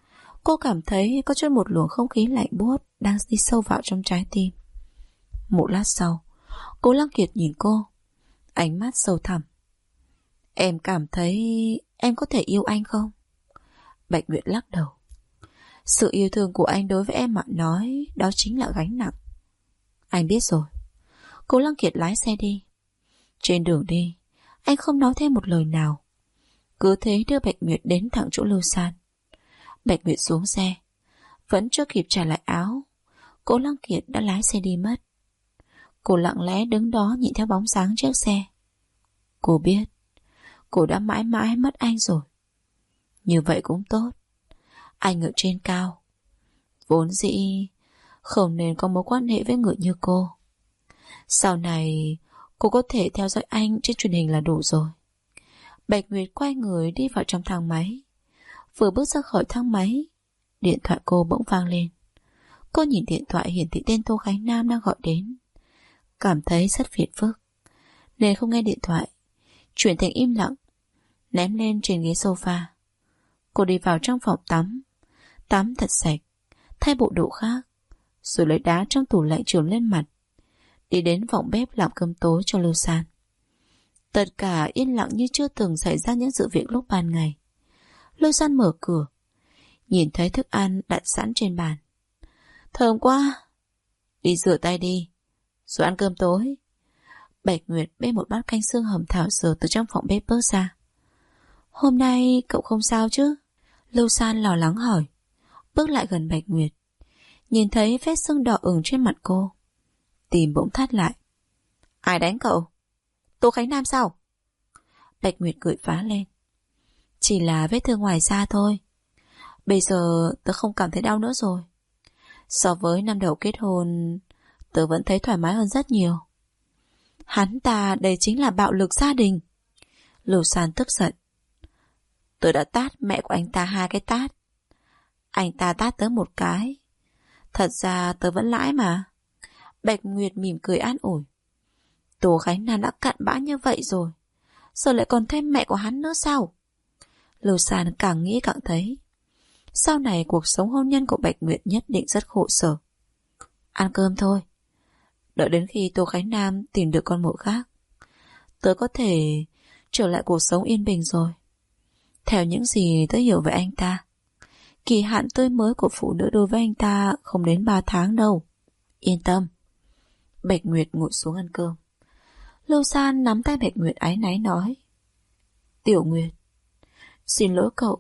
Speaker 2: Cô cảm thấy có chút một luồng không khí lạnh buốt đang đi sâu vào trong trái tim. Một lát sau, Cố Lăng Kiệt nhìn cô, ánh mắt sâu thẳm. Em cảm thấy em có thể yêu anh không? Bạch Nguyệt lắc đầu. Sự yêu thương của anh đối với em mà nói, đó chính là gánh nặng. Anh biết rồi. Cố Lăng Kiệt lái xe đi. Trên đường đi, anh không nói thêm một lời nào. Cứ thế đưa Bạch Nguyệt đến thẳng chỗ Lưu San. Bạch Nguyệt xuống xe. Vẫn chưa kịp trả lại áo, Cố Lăng Kiệt đã lái xe đi mất. Cô lặng lẽ đứng đó nhìn theo bóng dáng chiếc xe. Cô biết cô đã mãi mãi mất anh rồi. Như vậy cũng tốt. Anh ở trên cao, vốn dĩ không nên có mối quan hệ với người như cô. Sau này cô có thể theo dõi anh trên truyền hình là đủ rồi. Bạch Nguyệt quay người đi vào trong thang máy. Vừa bước ra khỏi thang máy, điện thoại cô bỗng vang lên. Cô nhìn điện thoại hiển thị tên Tô Khánh Nam đang gọi đến, cảm thấy rất phiền phức nên không nghe điện thoại, chuyển thành im lặng, ném lên trên ghế sofa. Cô đi vào trong phòng tắm, tắm thật sạch, thay bộ đồ khác, rồi lấy đá trong tủ lạnh chườm lên mặt, đi đến phòng bếp làm cơm tối cho Lưu San. Tất cả yên lặng như chưa từng xảy ra những sự việc lúc ban ngày. Lưu San mở cửa, nhìn thấy thức ăn đặt sẵn trên bàn. Thơm quá. Đi rửa tay đi, rồi ăn cơm tối. Bạch Nguyệt bê một bát canh xương hầm thảo dược từ trong phòng bếp bước ra. Hôm nay cậu không sao chứ? Lưu San lo lắng hỏi. Bước lại gần Bạch Nguyệt, nhìn thấy vết sưng đỏ ửng trên mặt cô, tim bỗng thắt lại. Ai đánh cậu? Tô Khánh Nam sao? Bạch Nguyệt cười phá lên. Chỉ là vết thương ngoài da thôi. Bây giờ tớ không cảm thấy đau nữa rồi. So với năm đầu kết hôn, tớ vẫn thấy thoải mái hơn rất nhiều. Hắn ta đây chính là bạo lực gia đình. Lưu San tức giận. Tớ đã tát mẹ của anh ta 2 cái tát. Anh ta tát tớ 1 cái. Thật ra tớ vẫn lãi mà. Bạch Nguyệt mỉm cười an ủi. Tô Khánh Nam đã cặn bã như vậy rồi, giờ lại còn thêm mẹ của hắn nữa sao? Lưu San càng nghĩ càng thấy sau này cuộc sống hôn nhân của Bạch Nguyệt nhất định rất khổ sở. Ăn cơm thôi, đợi đến khi Tô Khánh Nam tìm được con mồi khác, tớ có thể trở lại cuộc sống yên bình rồi. Theo những gì tớ hiểu về anh ta, kỳ hạn tươi mới của phụ nữ đối với anh ta không đến 3 tháng đâu. Yên tâm. Bạch Nguyệt ngồi xuống ăn cơm. Lưu San nắm tay Bạch Nguyệt áy náy nói. Tiểu Nguyệt, xin lỗi cậu,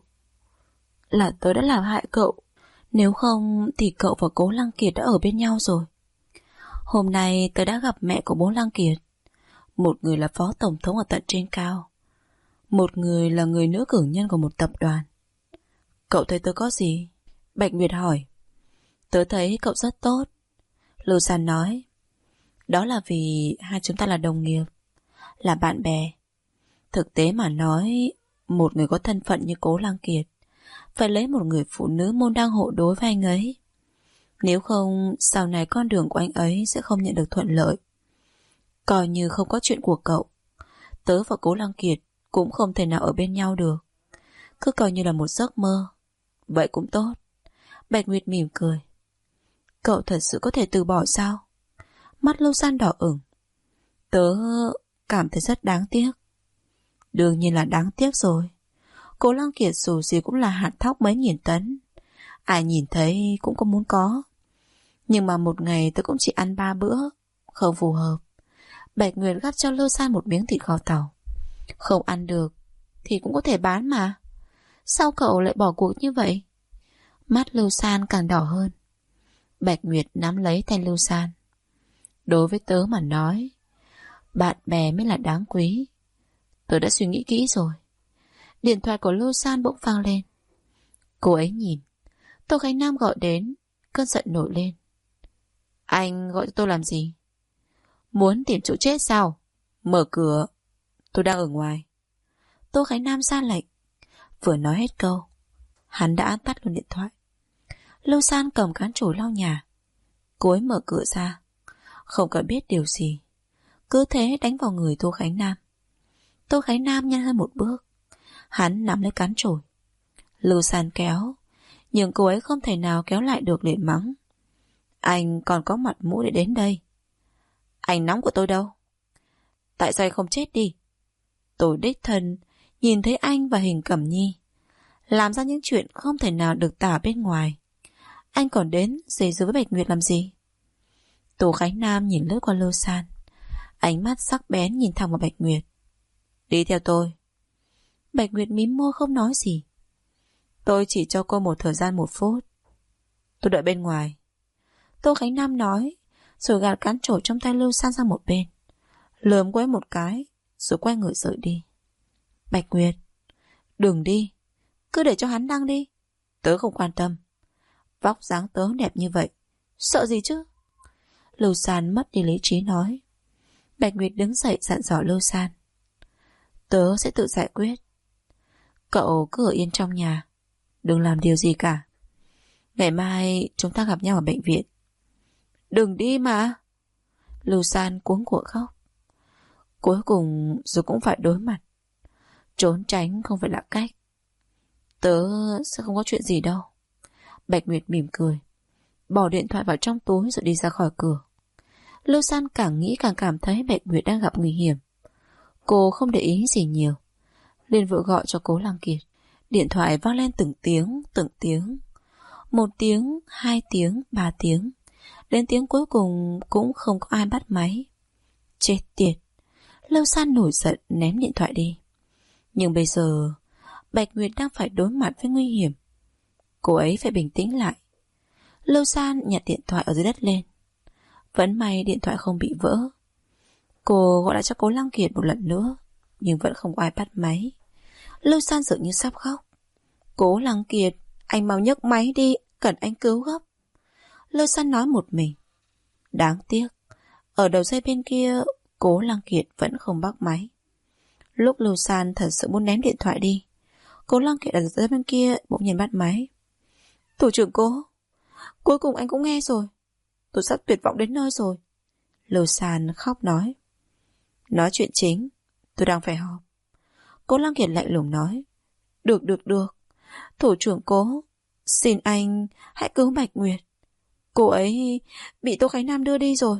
Speaker 2: là tớ đã làm hại cậu. Nếu không thì cậu và Cố Lăng Kiệt đã ở bên nhau rồi. Hôm nay tớ đã gặp mẹ của bố Lăng Kiệt. Một người là phó tổng thống ở tận trên cao, một người là người nữ cử nhân của một tập đoàn. Cậu thấy tớ có gì? Bạch Nguyệt hỏi. Tớ thấy cậu rất tốt. Lưu San nói. Đó là vì hai chúng ta là đồng nghiệp, là bạn bè. Thực tế mà nói, một người có thân phận như Cố Lăng Kiệt phải lấy một người phụ nữ môn đăng hộ đối với anh ấy. Nếu không, sau này con đường của anh ấy sẽ không nhận được thuận lợi. Coi như không có chuyện của cậu, tớ và Cố Lăng Kiệt cũng không thể nào ở bên nhau được. Cứ coi như là một giấc mơ. Vậy cũng tốt. Bạch Nguyệt mỉm cười. Cậu thật sự có thể từ bỏ sao? Mắt Lưu San đỏ ửng. Tớ cảm thấy rất đáng tiếc. Đương nhiên là đáng tiếc rồi. Cố Lăng Kiệt dù gì cũng là hạt thóc mấy nghìn tấn, ai nhìn thấy cũng có muốn có. Nhưng mà một ngày tớ cũng chỉ ăn 3 bữa, không phù hợp. Bạch Nguyệt gắp cho Lưu San một miếng thịt kho tàu. Không ăn được thì cũng có thể bán mà. Sao cậu lại bỏ cuộc như vậy? Mắt Lưu San càng đỏ hơn. Bạch Nguyệt nắm lấy tay Lưu San. Đối với tớ mà nói, bạn bè mới là đáng quý. Tớ đã suy nghĩ kỹ rồi. Điện thoại của Lưu San bỗng vang lên. Cô ấy nhìn. Tô Khánh Nam gọi đến, cơn giận nổi lên. Anh gọi cho tôi làm gì? Muốn tìm chỗ chết sao? Mở cửa, tôi đang ở ngoài. Tô Khánh Nam ra lệnh. Vừa nói hết câu, hắn đã tắt luôn điện thoại. Lưu San cầm cán chổi lau nhà. Cô ấy mở cửa ra, không cần biết điều gì, cứ thế đánh vào người Tô Khánh Nam. Tô Khánh Nam nhanh hơn một bước. Hắn nắm lấy cán chổi. Lưu San kéo, Nhưng cô ấy không thể nào kéo lại được, liền mắng. Anh còn có mặt mũi để đến đây. Anh nóng của tôi đâu? Tại sao anh không chết đi? Tôi đích thân nhìn thấy anh và Hình Cẩm Nhi làm ra những chuyện không thể nào được tả bên ngoài. Anh còn đến giày dứa với Bạch Nguyệt làm gì? Tô Khánh Nam nhìn lướt qua Lưu San, ánh mắt sắc bén nhìn thẳng vào Bạch Nguyệt. Đi theo tôi. Bạch Nguyệt mím môi không nói gì. Tôi chỉ cho cô một thời gian 1 phút. Tôi đợi bên ngoài. Tô Khánh Nam nói, rồi gạt cán chổi trong tay Lưu San sang một bên, lườm cô ấy một cái, rồi quay người rời đi. Bạch Nguyệt, đừng đi, cứ để cho hắn đăng đi. Tớ không quan tâm. Vóc dáng tớ đẹp như vậy, sợ gì chứ? Lưu San mất đi lý trí nói. Bạch Nguyệt đứng dậy dặn dò Lưu San. Tớ sẽ tự giải quyết. Cậu cứ ở yên trong nhà, đừng làm điều gì cả. Ngày mai chúng ta gặp nhau ở bệnh viện. Đừng đi mà. Lưu San cuống cuồng khóc. Cuối cùng rồi cũng phải đối mặt. Trốn tránh không phải là cách. Tớ sẽ không có chuyện gì đâu. Bạch Nguyệt mỉm cười, bỏ điện thoại vào trong túi rồi đi ra khỏi cửa. Lưu San càng nghĩ càng cảm thấy Bạch Nguyệt đang gặp nguy hiểm. Cô không để ý gì nhiều, liền vội gọi cho Cố Lăng Kiệt. Điện thoại vang lên từng tiếng, từng tiếng. 1 tiếng, 2 tiếng, 3 tiếng. Đến tiếng cuối cùng cũng không có ai bắt máy. Chết tiệt. Lưu San nổi giận ném điện thoại đi. Nhưng bây giờ Bạch Nguyệt đang phải đối mặt với nguy hiểm. Cô ấy phải bình tĩnh lại. Lưu San nhặt điện thoại ở dưới đất lên. Vẫn may điện thoại không bị vỡ. Cô gọi lại cho Cố Lăng Kiệt một lần nữa, nhưng vẫn không có ai bắt máy. Lưu San dường như sắp khóc. Cố Lăng Kiệt, anh mau nhấc máy đi, cần anh cứu gấp. Lưu San nói một mình. Đáng tiếc, ở đầu dây bên kia Cố Lăng Kiệt vẫn không bắt máy. Lúc Lưu San thật sự muốn ném điện thoại đi, Cố Lăng Kiệt ở đầu dây bên kia bỗng nhiên bắt máy. Thủ trưởng Cố, cuối cùng anh cũng nghe rồi. Tôi sắp tuyệt vọng đến nơi rồi. Lưu San khóc nói. Nói chuyện chính, tôi đang phải họp. Cố Lăng Kiệt lạnh lùng nói. Được. Thủ trưởng Cố, xin anh hãy cứu Bạch Nguyệt. Cô ấy bị Tô Khánh Nam đưa đi rồi.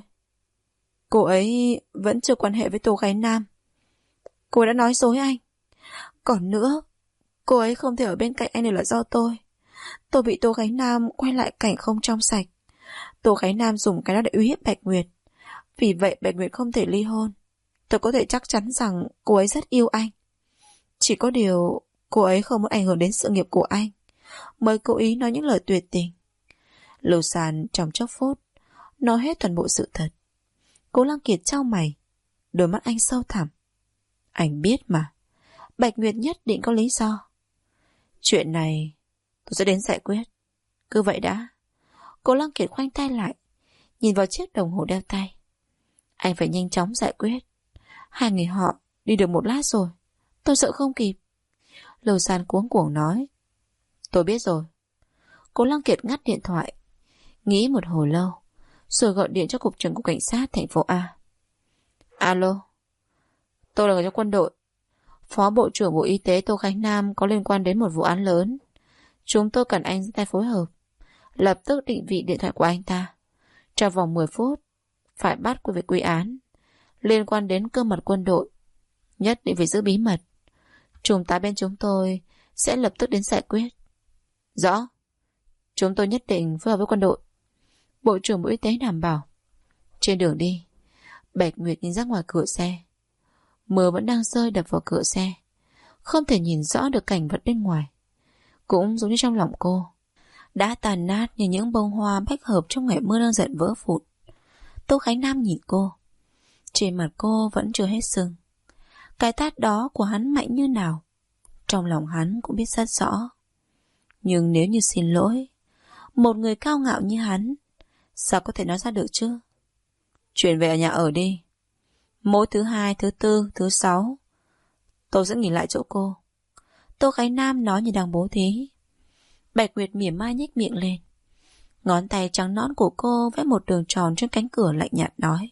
Speaker 2: Cô ấy vẫn chưa quan hệ với Tô Khánh Nam. Cô ấy đã nói dối anh. Còn nữa, cô ấy không thể ở bên cạnh anh đều là do tôi. Tôi bị Tô Khánh Nam quay lại cảnh không trong sạch. Tô Khánh Nam dùng cái đó để uy hiếp Bạch Nguyệt. Vì vậy Bạch Nguyệt không thể ly hôn. Tôi có thể chắc chắn rằng cô ấy rất yêu anh. Chỉ có điều cô ấy không muốn ảnh hưởng đến sự nghiệp của anh, mới cố ý nói những lời tuyệt tình. Lưu San trong chốc phút nói hết toàn bộ sự thật. Cố Lăng Kiệt chau mày, đôi mắt anh sâu thẳm. Anh biết mà, Bạch Nguyệt nhất định có lý do. Chuyện này tôi sẽ đến giải quyết. Cứ vậy đã. Cố Lăng Kiệt khoanh tay lại, nhìn vào chiếc đồng hồ đeo tay. Anh phải nhanh chóng giải quyết. 2 người họ đi được 1 lát rồi, tôi sợ không kịp. Lưu San cuống cuồng nói. Tôi biết rồi. Cố Lăng Kiệt ngắt điện thoại, nghĩ một hồi lâu, rồi gọi điện cho cục trưởng cục cảnh sát thành phố A. Alo, tôi là người trong quân đội. Phó Bộ trưởng Bộ Y tế Tô Khánh Nam có liên quan đến một vụ án lớn. Chúng tôi cần anh tay phối hợp, lập tức định vị điện thoại của anh ta. Trong vòng 10 phút phải bắt về quy án liên quan đến cơ mật quân đội. Nhất định phải giữ bí mật. Trung tá bên chúng tôi sẽ lập tức đến giải quyết. Rõ. Chúng tôi nhất định phối hợp với quân đội. Bộ trưởng Bộ Y tế đảm bảo. Trên đường đi, Bạch Nguyệt nhìn ra ngoài cửa xe. Mưa vẫn đang rơi đập vào cửa xe, không thể nhìn rõ được cảnh vật bên ngoài. Cũng giống như trong lòng cô, đã tàn nát như những bông hoa bách hợp trong ngày mưa đang dần vỡ vụn. Tô Khánh Nam nhìn cô. Trên mặt cô vẫn chưa hết sưng. Cái tát đó của hắn mạnh như nào, trong lòng hắn cũng biết rất rõ. Nhưng nếu như xin lỗi, một người cao ngạo như hắn, sao có thể nói ra được chứ? Chuyển về ở nhà ở đi. Mỗi thứ 2, thứ 4, thứ 6 tôi sẽ nghỉ lại chỗ cô. Tô Khánh Nam nói như đang bố thí. Bạch Nguyệt mỉa mai nhếch miệng lên. Ngón tay trắng nõn của cô vẽ một đường tròn trên cánh cửa lạnh nhạt nói.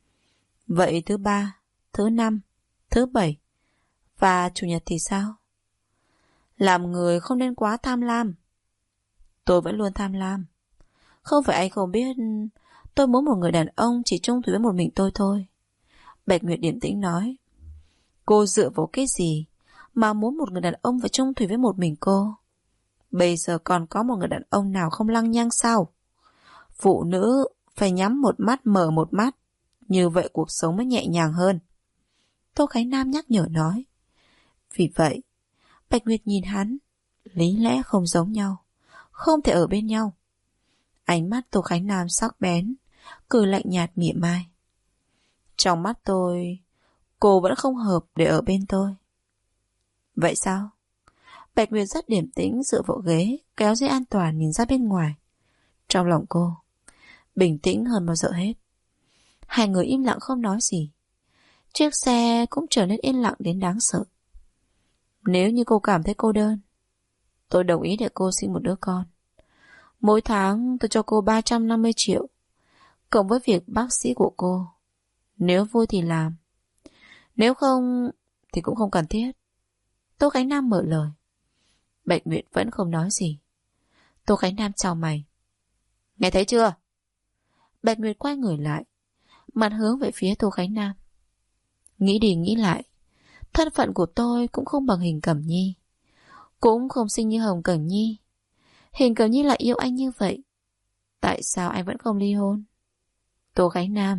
Speaker 2: Vậy thứ 3, thứ 5, thứ 7 và chủ nhật thì sao? Làm người không nên quá tham lam. Tôi vẫn luôn tham lam. Không phải anh không biết, tôi muốn một người đàn ông chỉ chung thủy với một mình tôi thôi. Bạch Nguyệt điềm tĩnh nói. Cô dựa vào cái gì mà muốn một người đàn ông phải chung thủy với một mình cô? Bây giờ còn có một người đàn ông nào không lăng nhăng sao? Phụ nữ phải nhắm một mắt mở một mắt, như vậy cuộc sống mới nhẹ nhàng hơn. Tô Khánh Nam nhắc nhở nói. Vì vậy, Bạch Nguyệt nhìn hắn, lý lẽ không giống nhau, không thể ở bên nhau. Ánh mắt Tô Khánh Nam sắc bén, cười lạnh nhạt mỉa mai. Trong mắt tôi, cô vẫn không hợp để ở bên tôi. Vậy sao? Bạch Nguyệt rất điềm tĩnh dựa vào ghế, kéo dây an toàn nhìn ra bên ngoài. Trong lòng cô, bình tĩnh hơn bao giờ hết. Hai người im lặng không nói gì. Chiếc xe cũng trở nên yên lặng đến đáng sợ. Nếu như cô cảm thấy cô đơn, tôi đồng ý để cô sinh một đứa con. Mỗi tháng tôi cho cô 350 triệu, cộng với việc bác sĩ của cô. Nếu vui thì làm, nếu không thì cũng không cần thiết. Tô Khánh Nam mở lời. Bạch Nguyệt vẫn không nói gì. Tô Khánh Nam chào mày. Nghe thấy chưa? Bạch Nguyệt quay người lại, mặt hướng về phía Tô Khánh Nam. Nghĩ đi nghĩ lại, thân phận của tôi cũng không bằng Hình Cẩm Nhi, cũng không xinh như Hồng Cẩm Nhi. Hình Cẩm Nhi lại yêu anh như vậy, tại sao anh vẫn không ly hôn? Tô Khánh Nam,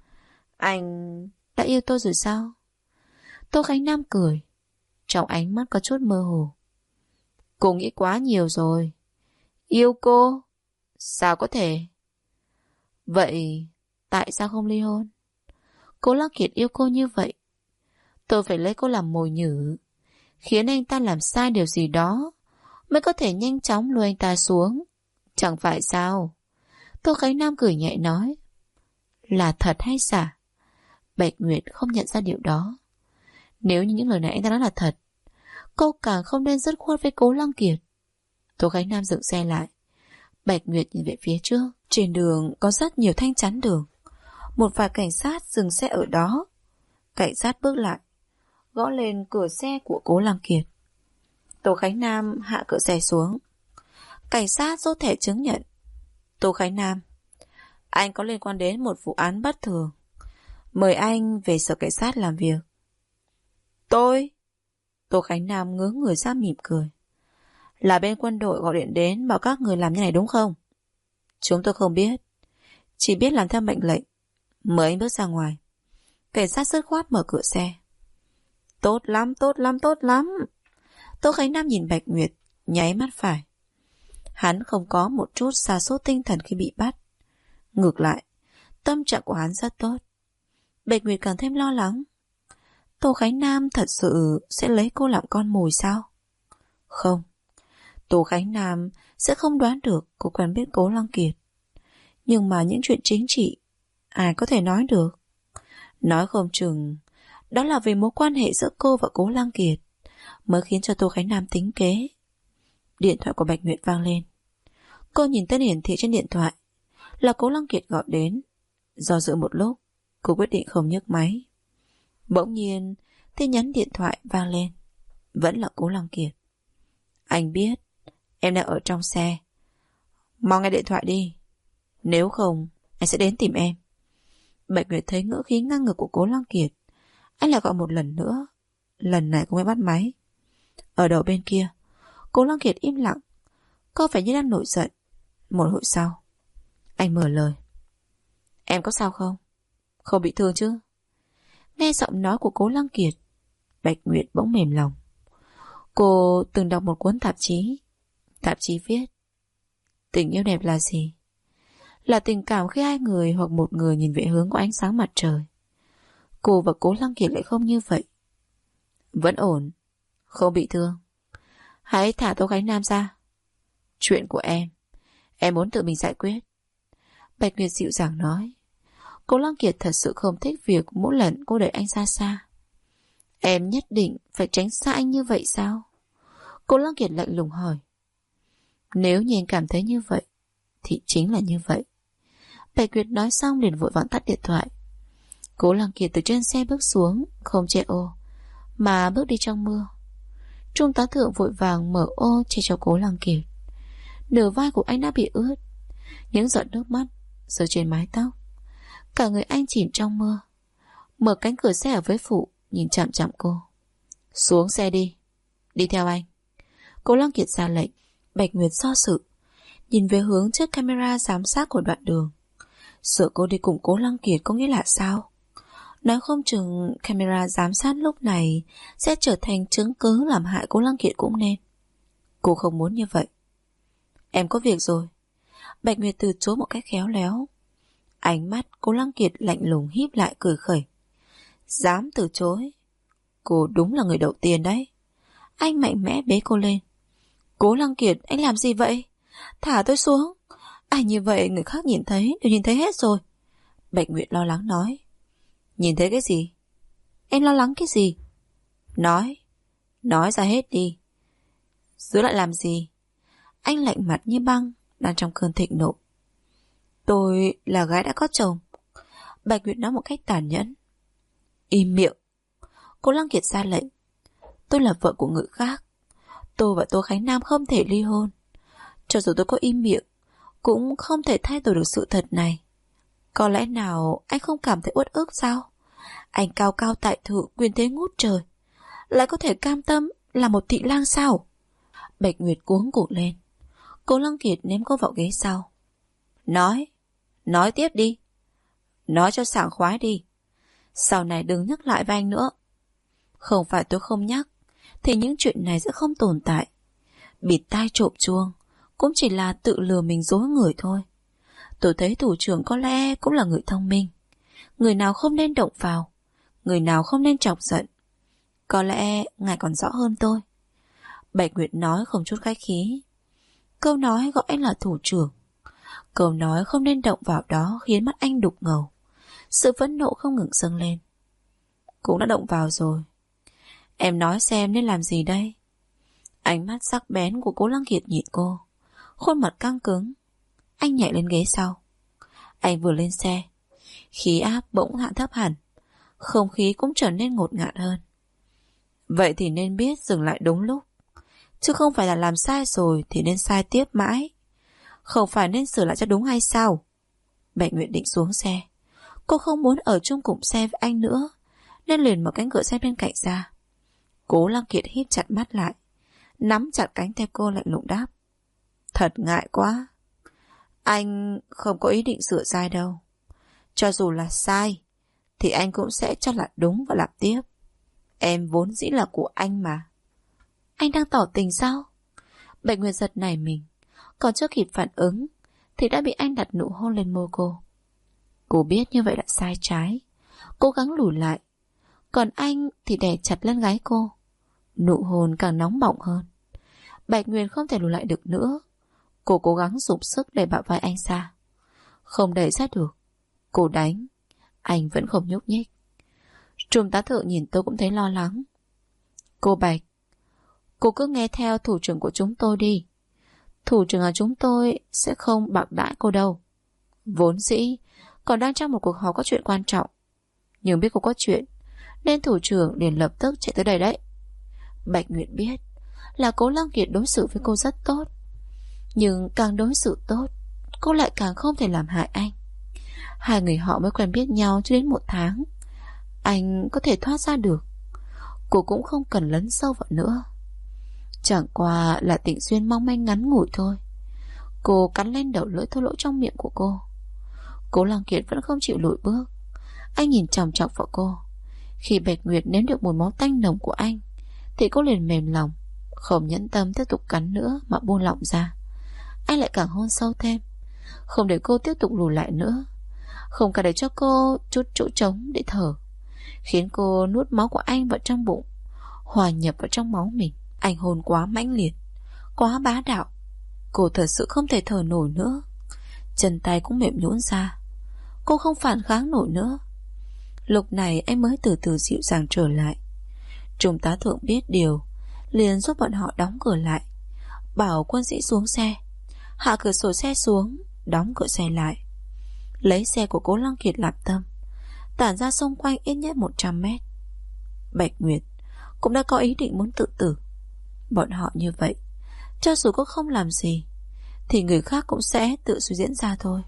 Speaker 2: anh đã yêu tôi rồi sao? Tô Khánh Nam cười, trong ánh mắt có chút mơ hồ. Cô nghĩ quá nhiều rồi. Yêu cô? Sao có thể? Vậy tại sao không ly hôn? Cố Lăng Kiệt yêu cô như vậy, tôi phải lấy cô làm mồi nhử, khiến anh ta làm sai điều gì đó mới có thể nhanh chóng lôi anh ta xuống. Chẳng phải sao? Tô Khánh Nam cười nhẹ nói. Là thật hay giả? Bạch Nguyệt không nhận ra điều đó. Nếu như những lời này anh ta nói là thật, cô càng không nên dứt khoát với Cố Lăng Kiệt. Tô Khánh Nam dừng xe lại. Bạch Nguyệt nhìn về phía trước. Trên đường có rất nhiều thanh chắn đường. Một vài cảnh sát dừng xe ở đó. Cảnh sát bước lại, gõ lên cửa xe của Cố Lăng Kiệt. Tô Khánh Nam hạ cửa xe xuống. Cảnh sát rút thẻ chứng nhận. Tô Khánh Nam, anh có liên quan đến một vụ án bất thường, mời anh về sở cảnh sát làm việc. Tôi? Tô Khánh Nam ngớ người ra mỉm cười. Là bên quân đội gọi điện đến bảo các người làm như này đúng không? Chúng tôi không biết, chỉ biết làm theo mệnh lệnh. Mời anh bước ra ngoài. Cảnh sát dứt khoát mở cửa xe. Tốt lắm, tốt lắm, tốt lắm. Tô Khánh Nam nhìn Bạch Nguyệt, nháy mắt phải. Hắn không có một chút sa sút tinh thần khi bị bắt. Ngược lại, tâm trạng của hắn rất tốt. Bạch Nguyệt càng thêm lo lắng. Tô Khánh Nam thật sự sẽ lấy cô làm con mồi sao? Không, Tô Khánh Nam sẽ không đoán được cô quen biết Cố Lăng Kiệt. Nhưng mà những chuyện chính trị, ai có thể nói được? Nói không chừng đó là vì mối quan hệ giữa cô và Cố Lăng Kiệt mới khiến cho Tô Khánh Nam tính kế. Điện thoại của Bạch Nguyệt vang lên. Cô nhìn tên hiển thị trên điện thoại là Cố Lăng Kiệt gọi đến. Do dự một lúc, cô quyết định không nhấc máy. Bỗng nhiên tin nhắn điện thoại vang lên. Vẫn là Cố Lăng Kiệt. Anh biết em đang ở trong xe, mau nghe điện thoại đi, nếu không anh sẽ đến tìm em. Bạch Nguyệt thấy ngữ khí ngang ngược của Cố Lăng Kiệt. Anh lại gọi một lần nữa. Lần này cô mới bắt máy. Ở đầu bên kia, Cố Lăng Kiệt im lặng, có vẻ như đang nổi giận. Một hồi sau, anh mở lời. Em có sao không? Không bị thương chứ? Nghe giọng nói của Cố Lăng Kiệt, Bạch Nguyệt bỗng mềm lòng. Cô từng đọc một cuốn tạp chí. Tạp chí viết tình yêu đẹp là gì? Là tình cảm khi hai người hoặc một người nhìn về hướng của ánh sáng mặt trời. Cô và Cố Lăng Kiệt lại không như vậy. Vẫn ổn, không bị thương. Hãy thả Tô Khánh Nam ra. Chuyện của em muốn tự mình giải quyết. Bạch Nguyệt dịu dàng nói. Cố Lăng Kiệt thật sự không thích việc mỗi lần cô đẩy anh xa xa. Em nhất định phải tránh xa anh như vậy sao? Cố Lăng Kiệt lạnh lùng hỏi. Nếu như anh cảm thấy như vậy thì chính là như vậy. Bạch Nguyệt nói xong liền vội vàng tắt điện thoại. Cố Lăng Kiệt từ trên xe bước xuống, không che ô mà bước đi trong mưa. Trung tá thượng vội vàng mở ô che cho Cố Lăng Kiệt. Nửa vai của anh đã bị ướt, những giọt nước mắt rơi trên mái tóc. Cả người anh chìm trong mưa. Mở cánh cửa xe ở với phụ, nhìn chằm chằm cô. Xuống xe đi, đi theo anh. Cố Lăng Kiệt ra lệnh. Bạch Nguyệt do dự, nhìn về hướng chiếc camera giám sát của đoạn đường. Sợ cô đi cùng Cố Lăng Kiệt có nghĩa là sao? Nói không chừng camera giám sát lúc này sẽ trở thành chứng cứ làm hại Cố Lăng Kiệt cũng nên. Cô không muốn như vậy. Em có việc rồi. Bạch Nguyệt từ chối một cách khéo léo. Ánh mắt Cố Lăng Kiệt lạnh lùng híp lại cười khẩy. Dám từ chối? Cô đúng là người đầu tiên đấy. Anh mạnh mẽ bế cô lên. Cố Lăng Kiệt, anh làm gì vậy? Thả tôi xuống. Anh như vậy người khác nhìn thấy đều nhìn thấy hết rồi. Bạch Nguyệt lo lắng nói. Nhìn thấy cái gì? Em lo lắng cái gì? Nói ra hết đi. Giữ lại làm gì? Anh lạnh mặt như băng, đang trong cơn thịnh nộ. Tôi là gái đã có chồng. Bạch Nguyệt nói một cách tàn nhẫn. Im miệng. Cố Lăng Kiệt ra lệnh. Tôi là vợ của người khác. Tôi và Tô Khánh Nam không thể ly hôn. Cho dù tôi có im miệng cũng không thể thay đổi được sự thật này. Có lẽ nào anh không cảm thấy uất ức sao? Anh cao cao tại thượng, quyền thế ngút trời, lại có thể cam tâm là một thị lang sao? Bạch Nguyệt cuống cuồng lên. Cố Lăng Kiệt ném cô vào ghế sau. Nói tiếp đi. Nói cho sảng khoái đi. Sau này đừng nhắc lại với anh nữa. Không phải tôi không nhắc thì những chuyện này sẽ không tồn tại. Bịt tai trộm chuông cũng chỉ là tự lừa mình dối người thôi. Tôi thấy thủ trưởng có lẽ cũng là người thông minh. Người nào không nên động vào, người nào không nên chọc giận. Có lẽ ngài còn rõ hơn tôi. Bạch Nguyệt nói không chút khách khí. Câu nói gọi anh là thủ trưởng, câu nói không nên động vào đó khiến mắt anh đục ngầu. Sự phẫn nộ không ngừng dâng lên. Cũng đã động vào rồi. Em nói xem nên làm gì đây? Ánh mắt sắc bén của Cố Lăng Kiệt nhìn cô, khuôn mặt căng cứng. Anh nhảy lên ghế sau. Anh vừa lên xe, khí áp bỗng hạ thấp hẳn, không khí cũng trở nên ngột ngạt hơn. Vậy thì nên biết dừng lại đúng lúc, chứ không phải là làm sai rồi thì nên sai tiếp mãi. Không phải nên sửa lại cho đúng hay sao? Bạch Nguyệt định xuống xe. Cô không muốn ở chung cùng xe với anh nữa, nên liền mở cánh cửa xe bên cạnh ra. Cố Lăng Kiệt híp chặt mắt lại, nắm chặt cánh tay cô lạnh lùng đáp. Thật ngại quá. Anh không có ý định sửa sai đâu. Cho dù là sai thì anh cũng sẽ cho là đúng và làm tiếp. Em vốn dĩ là của anh mà. Anh đang tỏ tình sao? Bạch Nguyệt giật nảy mình, còn chưa kịp phản ứng thì đã bị anh đặt nụ hôn lên môi cô. Cô biết như vậy là sai trái, cố gắng lùi lại, còn anh thì đè chặt lên gáy cô. Nụ hôn càng nóng bỏng hơn. Bạch Nguyệt không thể lùi lại được nữa. Cô cố gắng dùng sức đẩy bả vai anh ra. Không đẩy ra được. Cô đánh, anh vẫn không nhúc nhích. Trung tá thượng nhìn tôi cũng thấy lo lắng. Cô Bạch, cô cứ nghe theo thủ trưởng của chúng tôi đi. Thủ trưởng của chúng tôi sẽ không bạc đãi cô đâu. Vốn dĩ còn đang trong một cuộc họp có chuyện quan trọng, nhưng biết cô có chuyện nên thủ trưởng liền lập tức chạy tới đây đấy. Bạch Nguyệt biết là Cố Lăng Kiệt đối xử với cô rất tốt, nhưng càng đối xử tốt cô lại càng không thể làm hại anh. Hai người họ mới quen biết nhau chưa đến 1 tháng, anh có thể thoát ra được. Cô cũng không cần lấn sâu vào nữa. Chẳng qua là tình duyên mong manh ngắn ngủi thôi. Cô cắn lên đầu lưỡi thô lỗ trong miệng của cô. Cố Lăng Kiệt vẫn không chịu lùi bước. Anh nhìn chòng chọc vào cô. Khi Bạch Nguyệt nếm được mùi máu tanh nồng của anh thì cô liền mềm lòng, không nhẫn tâm tiếp tục cắn nữa mà buông lỏng ra. Anh lại càng hôn sâu thêm, không để cô tiếp tục lùi lại nữa, không cả để cho cô chút chỗ trống để thở, khiến cô nuốt máu của anh vào trong bụng, hòa nhập vào trong máu mình. Anh hôn quá mãnh liệt, quá bá đạo. Cô thật sự không thể thở nổi nữa. Chân tay cũng mềm nhũn ra. Cô không phản kháng nổi nữa. Lúc này anh mới từ từ dịu dàng trở lại. Trung tá thượng biết điều, liền giúp bọn họ đóng cửa lại, bảo quân sĩ xuống xe, hạ cửa sổ xe xuống, đóng cửa xe lại. Lấy xe của Cố Lăng Kiệt làm tâm, tản ra xung quanh ít nhất 100 mét. Bạch Nguyệt cũng đã có ý định muốn tự tử. Bọn họ như vậy, cho dù có không làm gì thì người khác cũng sẽ tự suy diễn ra thôi.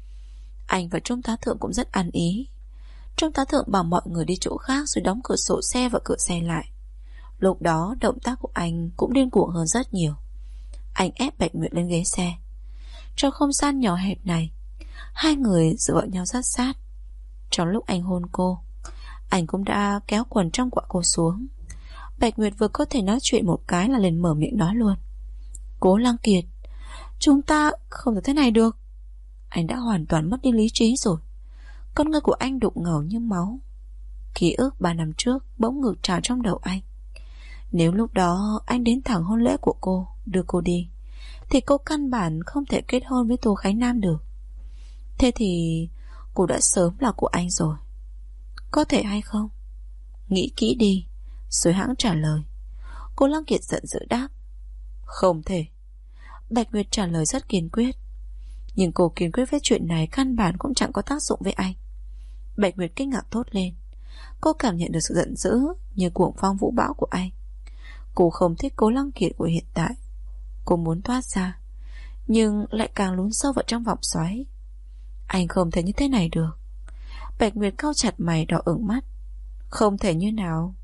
Speaker 2: Anh và Trung tá thượng cũng rất ăn ý. Trung tá thượng bảo mọi người đi chỗ khác rồi đóng cửa sổ xe và cửa xe lại. Lúc đó động tác của anh cũng điên cuồng hơn rất nhiều. Anh ép Bạch Nguyệt lên ghế xe. Trong không gian nhỏ hẹp này, hai người dựa vào nhau sát sát. Trong lúc anh hôn cô, anh cũng đã kéo quần trong của cô xuống. Bạch Nguyệt vừa có thể nói chuyện một cái là liền mở miệng nói luôn: Cố Lăng Kiệt, chúng ta không thể thế này được. Anh đã hoàn toàn mất đi lý trí rồi. Con người của anh đục ngầu như máu. Ký ức 3 năm trước bỗng ngược trào trong đầu anh. Nếu lúc đó anh đến thẳng hôn lễ của cô, đưa cô đi, thì cô căn bản không thể kết hôn với Tô Khánh Nam được. Thế thì cô đã sớm là của anh rồi. Có thể hay không? Nghĩ kỹ đi rồi hãng trả lời. Cô Lăng Kiệt giận dữ đáp: Không thể. Bạch Nguyệt trả lời rất kiên quyết. Nhưng cô kiên quyết với chuyện này căn bản cũng chẳng có tác dụng với anh. Bạch Nguyệt kinh ngạc thốt lên. Cô cảm nhận được sự giận dữ như cuồng phong vũ bão của anh. Cô không thích Cố Lăng Kiệt của hiện tại. Cô muốn thoát ra, nhưng lại càng lún sâu vào trong vòng xoáy. Anh không thể như thế này được. Bạch Nguyệt cau chặt mày đỏ ửng mắt. Không thể như nào?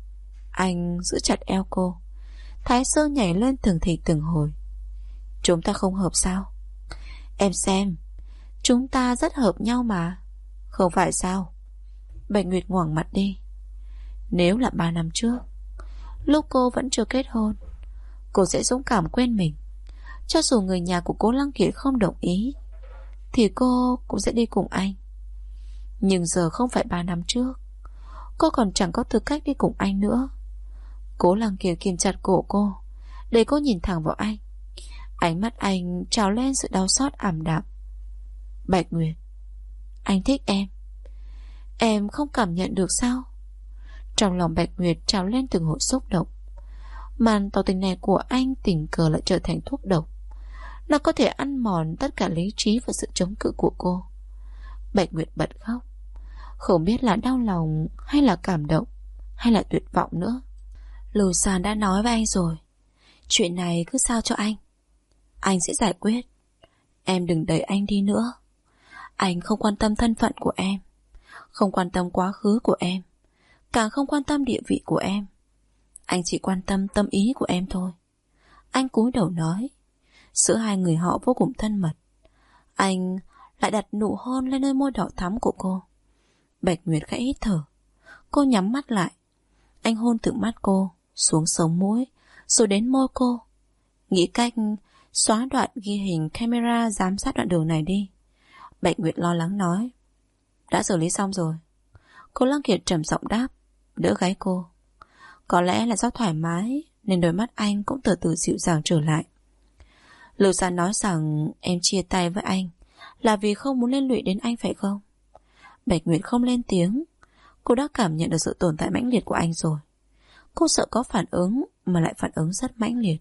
Speaker 2: Anh giữ chặt eo cô. Thái Sơ nhảy lên từng thì từng hồi. Chúng ta không hợp sao? Em xem, chúng ta rất hợp nhau mà. Không phải sao? Bạch Nguyệt ngoảnh mặt đi. Nếu là 3 năm trước, lúc cô vẫn chưa kết hôn, cô sẽ dũng cảm quên mình. Cho dù người nhà của Cố Lăng Kiệt không đồng ý, thì cô cũng sẽ đi cùng anh. Nhưng giờ không phải 3 năm trước. Cô còn chẳng có tư cách đi cùng anh nữa. Cố Lăng Kiệt kìm chặt cổ cô, để cô nhìn thẳng vào anh. Ánh mắt anh trào lên sự đau xót ảm đạm. Bạch Nguyệt, anh thích em. Em không cảm nhận được sao? Trong lòng Bạch Nguyệt trào lên từng hồi xúc động. Màn tỏ tình này của anh tình cờ lại trở thành thuốc độc. Nó có thể ăn mòn tất cả lý trí và sự chống cự của cô. Bạch Nguyệt bật khóc. Không biết là đau lòng hay là cảm động hay là tuyệt vọng nữa. Lưu San đã nói với anh rồi, chuyện này cứ giao cho anh sẽ giải quyết. Em đừng đẩy anh đi nữa. Anh không quan tâm thân phận của em, không quan tâm quá khứ của em, càng không quan tâm địa vị của em. Anh chỉ quan tâm tâm ý của em thôi. Anh cúi đầu nói. Giữa hai người họ vô cùng thân mật. Anh lại đặt nụ hôn lên nơi môi đỏ thắm của cô. Bạch Nguyệt khẽ hít thở. Cô nhắm mắt lại. Anh hôn từ mắt cô xuống sống mũi, rồi đến môi cô. Nghĩ cách xóa đoạn ghi hình camera giám sát đoạn đường này đi. Bạch Nguyệt lo lắng nói. Đã xử lý xong rồi. Cô Lăng Kiệt trầm giọng đáp, đỡ gáy cô. Có lẽ là do thoải mái nên đôi mắt anh cũng từ từ dịu dàng trở lại. Lưu San nói rằng em chia tay với anh là vì không muốn liên lụy đến anh phải không? Bạch Nguyệt không lên tiếng. Cô đã cảm nhận được sự tồn tại mãnh liệt của anh rồi. Cô sợ có phản ứng mà lại phản ứng rất mãnh liệt.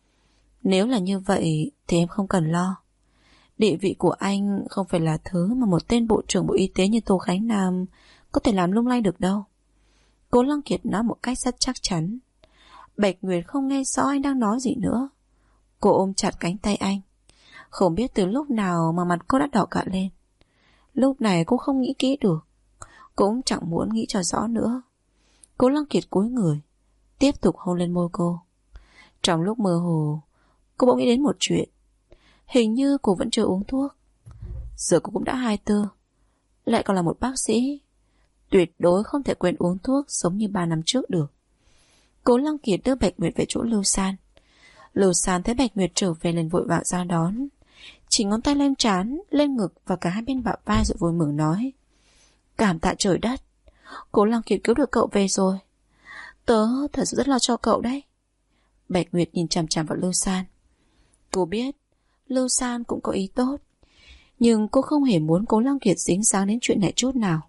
Speaker 2: Nếu là như vậy thì em không cần lo. Địa vị của anh không phải là thứ mà một tên bộ trưởng Bộ Y tế như Tô Khánh Nam có thể làm lung lay được đâu. Cố Lăng Kiệt nói một cách rất chắc chắn. Bạch Nguyệt không nghe rõ anh đang nói gì nữa. Cô ôm chặt cánh tay anh. Không biết từ lúc nào mà mặt cô đã đỏ cả lên. Lúc này cô không nghĩ kỹ được, cũng chẳng muốn nghĩ cho rõ nữa. Cố Lăng Kiệt cúi người, tiếp tục hôn lên môi cô. Trong lúc mơ hồ, cô bỗng nghĩ đến một chuyện. Hình như cô vẫn chưa uống thuốc. Giờ cô cũng đã 24, lại còn là một bác sĩ. Tuyệt đối không thể quên uống thuốc giống như 3 năm trước được. Cố Lăng Kiệt đưa Bạch Nguyệt về chỗ Lưu San. Lưu San thấy Bạch Nguyệt trở về liền vội vàng ra đón, chỉ ngón tay lên trán, lên ngực và cả hai bên bả vai rồi vui mừng nói. Cảm tạ trời đất, Cố Lăng Kiệt cứu được cậu về rồi. Tớ thật sự rất lo cho cậu đấy. Bạch Nguyệt nhìn chằm chằm vào Lưu San. Cô biết Lưu San cũng có ý tốt, nhưng cô không hề muốn Cố Lăng Kiệt dính dáng đến chuyện này chút nào.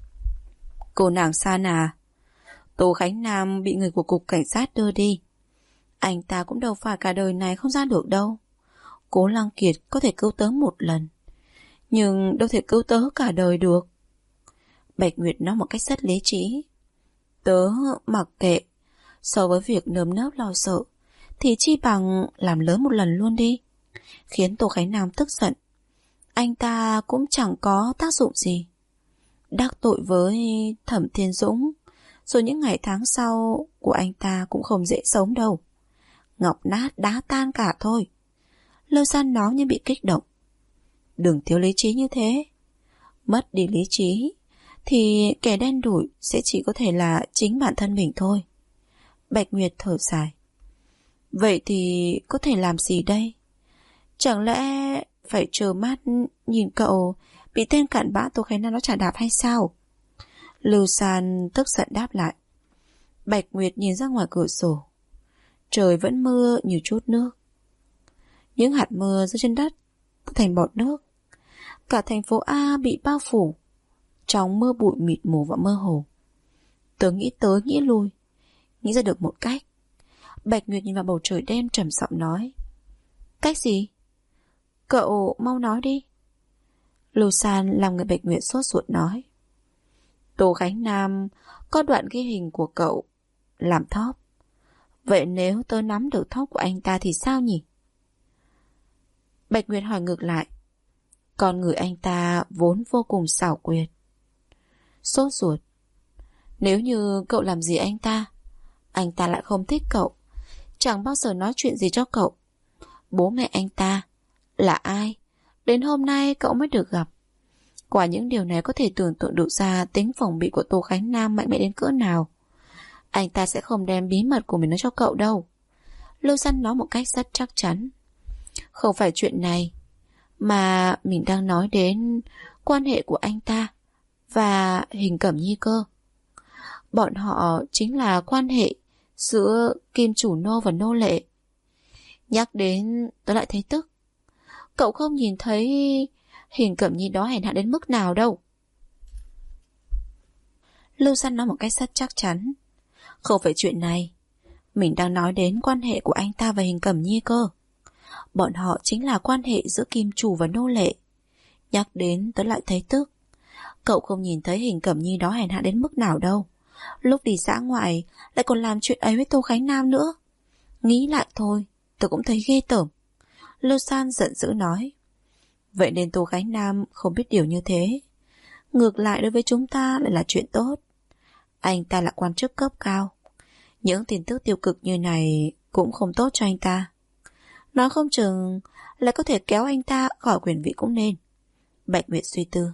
Speaker 2: Cô nàng San à, Tô Khánh Nam bị người của cục cảnh sát đưa đi. Anh ta cũng đâu phải cả đời này không ra được đâu. Cố Lăng Kiệt có thể cứu tớ một lần, nhưng đâu thể cứu tớ cả đời được. Bạch Nguyệt nói một cách rất lý trí. Tớ mặc kệ. So với việc nơm nớp lo sợ thì chi bằng làm lớn một lần luôn đi. khiến Tô Khánh Nam tức giận. Anh ta cũng chẳng có tác dụng gì. Đắc tội với Thẩm Thiên Dũng, rồi những ngày tháng sau của anh ta cũng không dễ sống đâu. Ngọc nát đá tan cả thôi. Lưu San nói như bị kích động. Đừng thiếu lý trí như thế. Mất đi lý trí thì kẻ đen đủi sẽ chỉ có thể là chính bản thân mình thôi. Bạch Nguyệt thở dài. Vậy thì có thể làm gì đây? Chẳng lẽ phải trơ mắt nhìn cậu bị tên cặn bã Tô Khánh Nam nó trả đạp hay sao? Lưu San tức giận đáp lại. Bạch Nguyệt nhìn ra ngoài cửa sổ. Trời vẫn mưa như chút nước. Những hạt mưa rơi trên đất thành bọt nước. Cả thành phố A bị bao phủ trong mưa bụi mịt mù và mơ hồ. Tớ nghĩ tới nghĩ lui, nghĩ ra được một cách. Bạch Nguyệt nhìn vào bầu trời đêm trầm giọng nói. Cách gì? Cậu mau nói đi. Lưu San làm người Bạch Nguyệt sốt ruột nói. Tô Khánh Nam có đoạn ghi hình của cậu làm thóp. Vậy nếu tớ nắm được thóp của anh ta thì sao nhỉ? Bạch Nguyệt hỏi ngược lại. Con người anh ta vốn vô cùng xảo quyệt. Sốt ruột. Nếu như cậu làm gì anh ta lại không thích cậu, chẳng bao giờ nói chuyện gì cho cậu. Bố mẹ anh ta là ai? Đến hôm nay cậu mới được gặp. Quả những điều này có thể tưởng tượng được ra tính phòng bị của Tô Khánh Nam mạnh mẽ đến cỡ nào. Anh ta sẽ không đem bí mật của mình nói cho cậu đâu. Lưu San nói một cách rất chắc chắn. Không phải chuyện này, mà mình đang nói đến quan hệ của anh ta và Hình Cẩm Nhi cơ. Bọn họ chính là quan hệ giữa kim chủ nô và nô lệ. Nhắc đến tớ lại thấy tức. Cậu không nhìn thấy Hình Cẩm Nhi đó hèn hạ đến mức nào đâu. Lưu San nói một cách rất chắc chắn. Không phải chuyện này, mình đang nói đến quan hệ của anh ta và Hình Cẩm Nhi cơ. Bọn họ chính là quan hệ giữa kim chủ và nô lệ. Nhắc đến tớ lại thấy tức. Cậu không nhìn thấy Hình Cẩm Nhi đó hèn hạ đến mức nào đâu. Lúc đi dã ngoại lại còn làm chuyện ấy với Tô Khánh Nam nữa. Nghĩ lại thôi, tớ cũng thấy ghê tởm. Lưu San giận dữ nói. Vậy nên Tô Khánh Nam không biết điều như thế. Ngược lại đối với chúng ta lại là chuyện tốt. Anh ta là quan chức cấp cao. Những tin tức tiêu cực như này cũng không tốt cho anh ta. Nói không chừng lại có thể kéo anh ta khỏi quyền vị cũng nên. Bạch Nguyệt suy tư.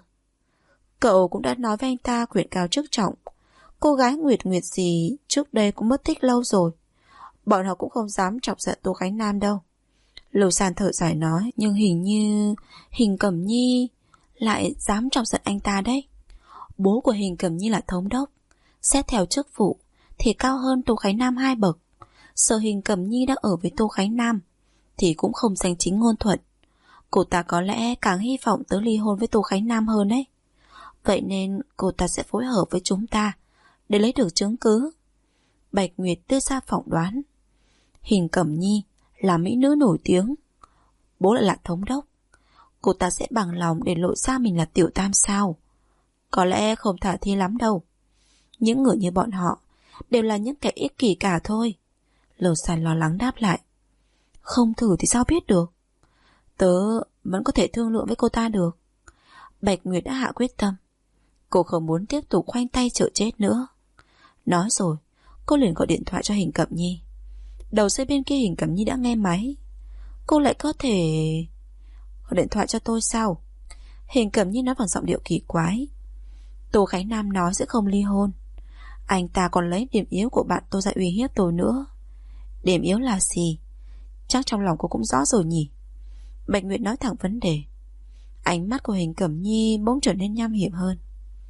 Speaker 2: Cậu cũng đã nói với anh ta quyền cao chức trọng. Cô gái Nguyệt Nguyệt gì trước đây cũng mất tích lâu rồi. Bọn họ cũng không dám chọc giận Tô Khánh Nam đâu. Lưu San thở dài nói. Nhưng hình như Hình Cẩm Nhi lại dám chọc giận anh ta đấy. Bố của Hình Cẩm Nhi là thống đốc, xét theo chức vụ thì cao hơn Tô Khánh Nam 2 bậc. Sở Hình Cẩm Nhi đang ở với Tô Khánh Nam thì cũng không danh chính ngôn thuận. Cô ta có lẽ càng hy vọng tớ ly hôn với Tô Khánh Nam hơn đấy. Vậy nên cô ta sẽ phối hợp với chúng ta để lấy được chứng cứ. Bạch Nguyệt đưa ra phỏng đoán. Hình Cẩm Nhi là mỹ nữ nổi tiếng, bố lại là thống đốc. Cô ta sẽ bằng lòng để lộ ra mình là tiểu tam sao? Có lẽ không khả thi lắm đâu. Những người như bọn họ đều là những kẻ ích kỷ cả thôi. Lưu San lo lắng đáp lại. Không thử thì sao biết được. Tớ vẫn có thể thương lượng với cô ta được. Bạch Nguyệt đã hạ quyết tâm. Cô không muốn tiếp tục khoanh tay chờ chết nữa. Nói rồi, cô liền gọi điện thoại cho Hình Cẩm Nhi. Đầu dây bên kia Hình Cẩm Nhi đã nghe máy. Cô lại có thể gọi điện thoại cho tôi sao? Hình Cẩm Nhi nói bằng giọng điệu kỳ quái. Tô Khánh Nam nói sẽ không ly hôn. Anh ta còn lấy điểm yếu của bạn tôi ra uy hiếp tôi nữa. Điểm yếu là gì? Chắc trong lòng cô cũng rõ rồi nhỉ? Bạch Nguyệt nói thẳng vấn đề. Ánh mắt của Hình Cẩm Nhi bỗng trở nên nham hiểm hơn.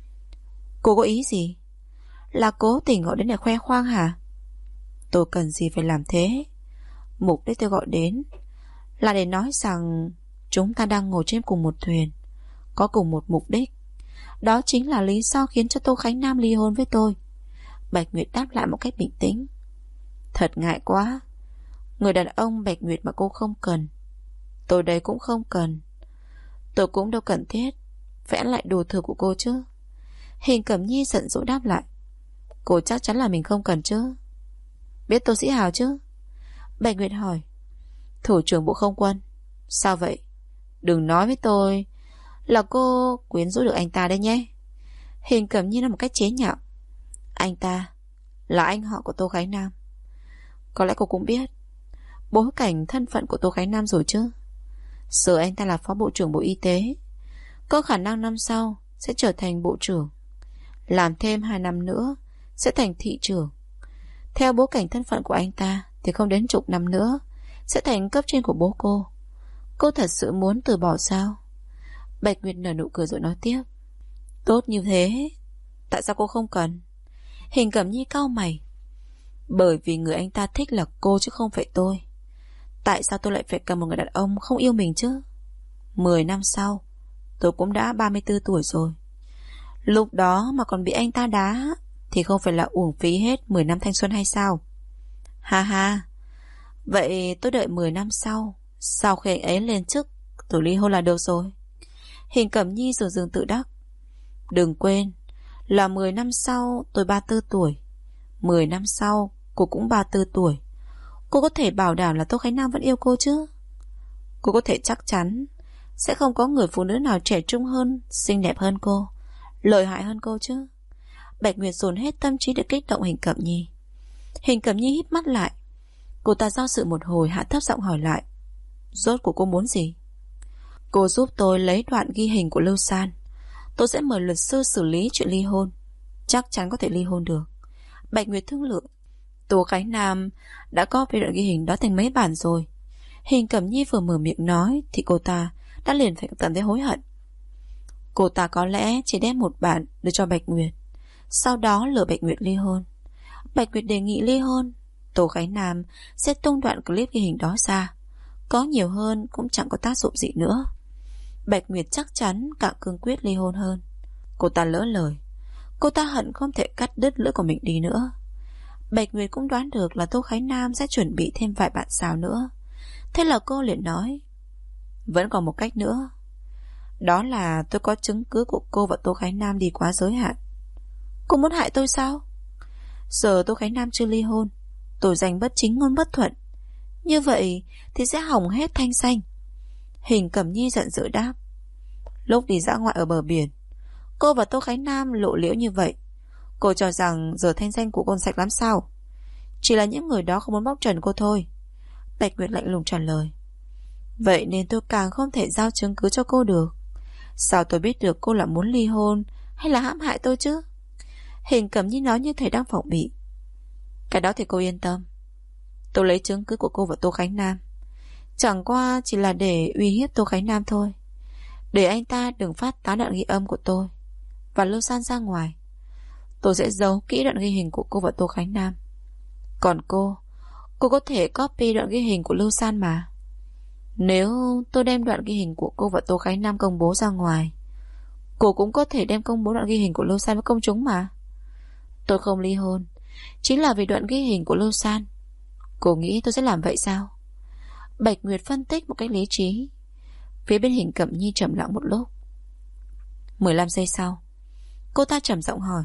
Speaker 2: Cô có ý gì? Là cố tình gọi đến để khoe khoang hả? Tôi cần gì phải làm thế? Mục đích tôi gọi đến là để nói rằng chúng ta đang ngồi trên cùng một thuyền, có cùng một mục đích. Đó chính là lý do khiến cho Tô Khánh Nam ly hôn với tôi. Bạch Nguyệt đáp lại một cách bình tĩnh. Thật ngại quá. Người đàn ông Bạch Nguyệt mà cô không cần, tôi đây cũng không cần. Tôi cũng đâu cần thiết vẽ lại đồ thừa của cô chứ. Hình Cẩm Nhi giận dỗi đáp lại. Cô chắc chắn là mình không cần chứ? Biết Tô Sĩ Hào chứ? Bạch Nguyệt hỏi. Thủ trưởng Bộ Không quân Sao vậy? Đừng nói với tôi là cô quyến rũ được anh ta đấy nhé. Hình Cẩm Nhi nói một cách chế nhạo. Anh ta là anh họ của Tô Khánh Nam. Có lẽ cô cũng biết bối cảnh thân phận của Tô Khánh Nam rồi chứ. Giờ anh ta là phó bộ trưởng Bộ Y tế, có khả năng năm sau sẽ trở thành bộ trưởng, làm thêm 2 năm nữa sẽ thành thị trưởng. Theo bối cảnh thân phận của anh ta thì không đến chục năm nữa sẽ thành cấp trên của bố cô. Cô thật sự muốn từ bỏ sao? Bạch Nguyệt nở nụ cười rồi nói tiếp. Tốt như thế, tại sao cô không cần? Hình Cẩm Nhi cau mày. Bởi vì người anh ta thích là cô chứ không phải tôi. Tại sao tôi lại phải cần một người đàn ông không yêu mình chứ? 10 năm sau tôi cũng đã 34 tuổi rồi. Lúc đó mà còn bị anh ta đá thì không phải là uổng phí hết 10 năm thanh xuân hay sao? Ha ha. Vậy tôi đợi 10 năm sau khi anh ấy lên chức, tôi ly hôn là được rồi. Hình Cẩm Nhi rồi dừng tự đắc. Đừng quên là 10 năm sau tôi 34 tuổi, 10 năm sau cô cũng 34 tuổi. Cô có thể bảo đảm là Tô Khánh Nam vẫn yêu cô chứ? Cô có thể chắc chắn sẽ không có người phụ nữ nào trẻ trung hơn, xinh đẹp hơn cô, lợi hại hơn cô chứ? Bạch Nguyệt dồn hết tâm trí để kích động Hình Cẩm Nhi. Hình Cẩm Nhi híp mắt lại. Cô ta do dự một hồi, hạ thấp giọng hỏi lại. Rốt của cô muốn gì? Cô giúp tôi lấy đoạn ghi hình của Lưu San. Tôi sẽ mời luật sư xử lý chuyện ly hôn. Chắc chắn có thể ly hôn được. Bạch Nguyệt thương lượng. Tô Khánh Nam đã có về đoạn ghi hình đó thành mấy bản rồi. Hình Cẩm Nhi vừa mở miệng nói thì cô ta đã liền phải cảm thấy hối hận. Cô ta có lẽ chỉ đem một bản đưa cho Bạch Nguyệt, sau đó lừa Bạch Nguyệt ly hôn. Bạch Nguyệt đề nghị ly hôn, Tô Khánh Nam sẽ tung đoạn clip ghi hình đó ra. Có nhiều hơn cũng chẳng có tác dụng gì nữa. Bạch Nguyệt chắc chắn càng cương quyết ly hôn hơn. Cô ta lỡ lời. Cô ta hận không thể cắt đứt lưỡi của mình đi nữa. Bạch Nguyệt cũng đoán được là Tô Khánh Nam sẽ chuẩn bị thêm vài bản sao nữa. Thế là cô liền nói. Vẫn còn một cách nữa. Đó là tôi có chứng cứ của cô và Tô Khánh Nam đi quá giới hạn. Cô muốn hại tôi sao? Giờ Tô Khánh Nam chưa ly hôn, tôi giành bất chính ngôn bất thuận. Như vậy thì sẽ hỏng hết thanh danh. Hình Cẩm Nhi giận dữ đáp. Lúc đi dã ngoại ở bờ biển, cô và Tô Khánh Nam lộ liễu như vậy. Cô cho rằng giờ thanh danh của cô sạch lắm sao? Chỉ là những người đó không muốn bóc trần cô thôi. Bạch Nguyệt lạnh lùng trả lời. Vậy nên tôi càng không thể giao chứng cứ cho cô được. Sao tôi biết được cô là muốn ly hôn hay là hãm hại tôi chứ? Hình Cẩm Nhi nói như thể đang phỏng bị. Cái đó thì cô yên tâm. Tôi lấy chứng cứ của cô và Tô Khánh Nam chẳng qua chỉ là để uy hiếp Tô Khánh Nam thôi, để anh ta đừng phát tán đoạn ghi âm của tôi và Lưu San ra ngoài. Tôi sẽ giấu kỹ đoạn ghi hình của cô và Tô Khánh Nam. Còn cô có thể copy đoạn ghi hình của Lưu San mà. Nếu tôi đem đoạn ghi hình của cô và Tô Khánh Nam công bố ra ngoài, cô cũng có thể đem công bố đoạn ghi hình của Lưu San với công chúng mà. Tôi không ly hôn chính là vì đoạn ghi hình của Lưu San. Cô nghĩ tôi sẽ làm vậy sao? Bạch Nguyệt phân tích một cách lý trí. Phía bên Hình Cẩm Nhi trầm lặng một lúc. 15 giây sau, cô ta trầm giọng hỏi.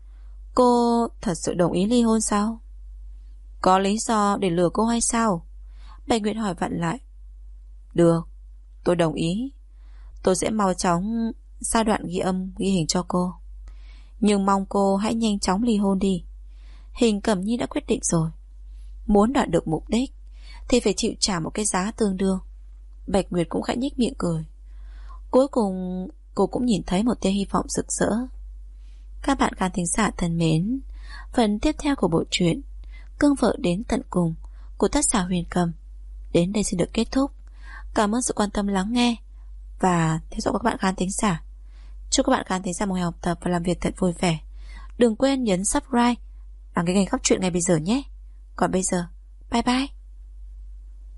Speaker 2: Cô thật sự đồng ý ly hôn sao? Có lý do để lừa cô hay sao? Bạch Nguyệt hỏi vặn lại. Được, tôi đồng ý. Tôi sẽ mau chóng ra đoạn ghi âm ghi hình cho cô. Nhưng mong cô hãy nhanh chóng ly hôn đi. Hình Cẩm Nhi đã quyết định rồi. Muốn đạt được mục đích thì phải chịu trả một cái giá tương đương. Bạch Nguyệt cũng khẽ nhếch miệng cười. Cuối cùng cô cũng nhìn thấy một tia hy vọng rực rỡ. Các bạn khán thính giả thân mến, phần tiếp theo của bộ truyện Cương Vợ Đến Tận Cùng của tác giả Huyền Cầm đến đây xin được kết thúc. Cảm ơn sự quan tâm lắng nghe và theo dõi của các bạn khán thính giả. Chúc các bạn khán thính giả một ngày học tập và làm việc thật vui vẻ. Đừng quên nhấn subscribe, đăng ký kênh Khóc Chuyện ngay bây giờ nhé. Còn bây giờ, bye bye.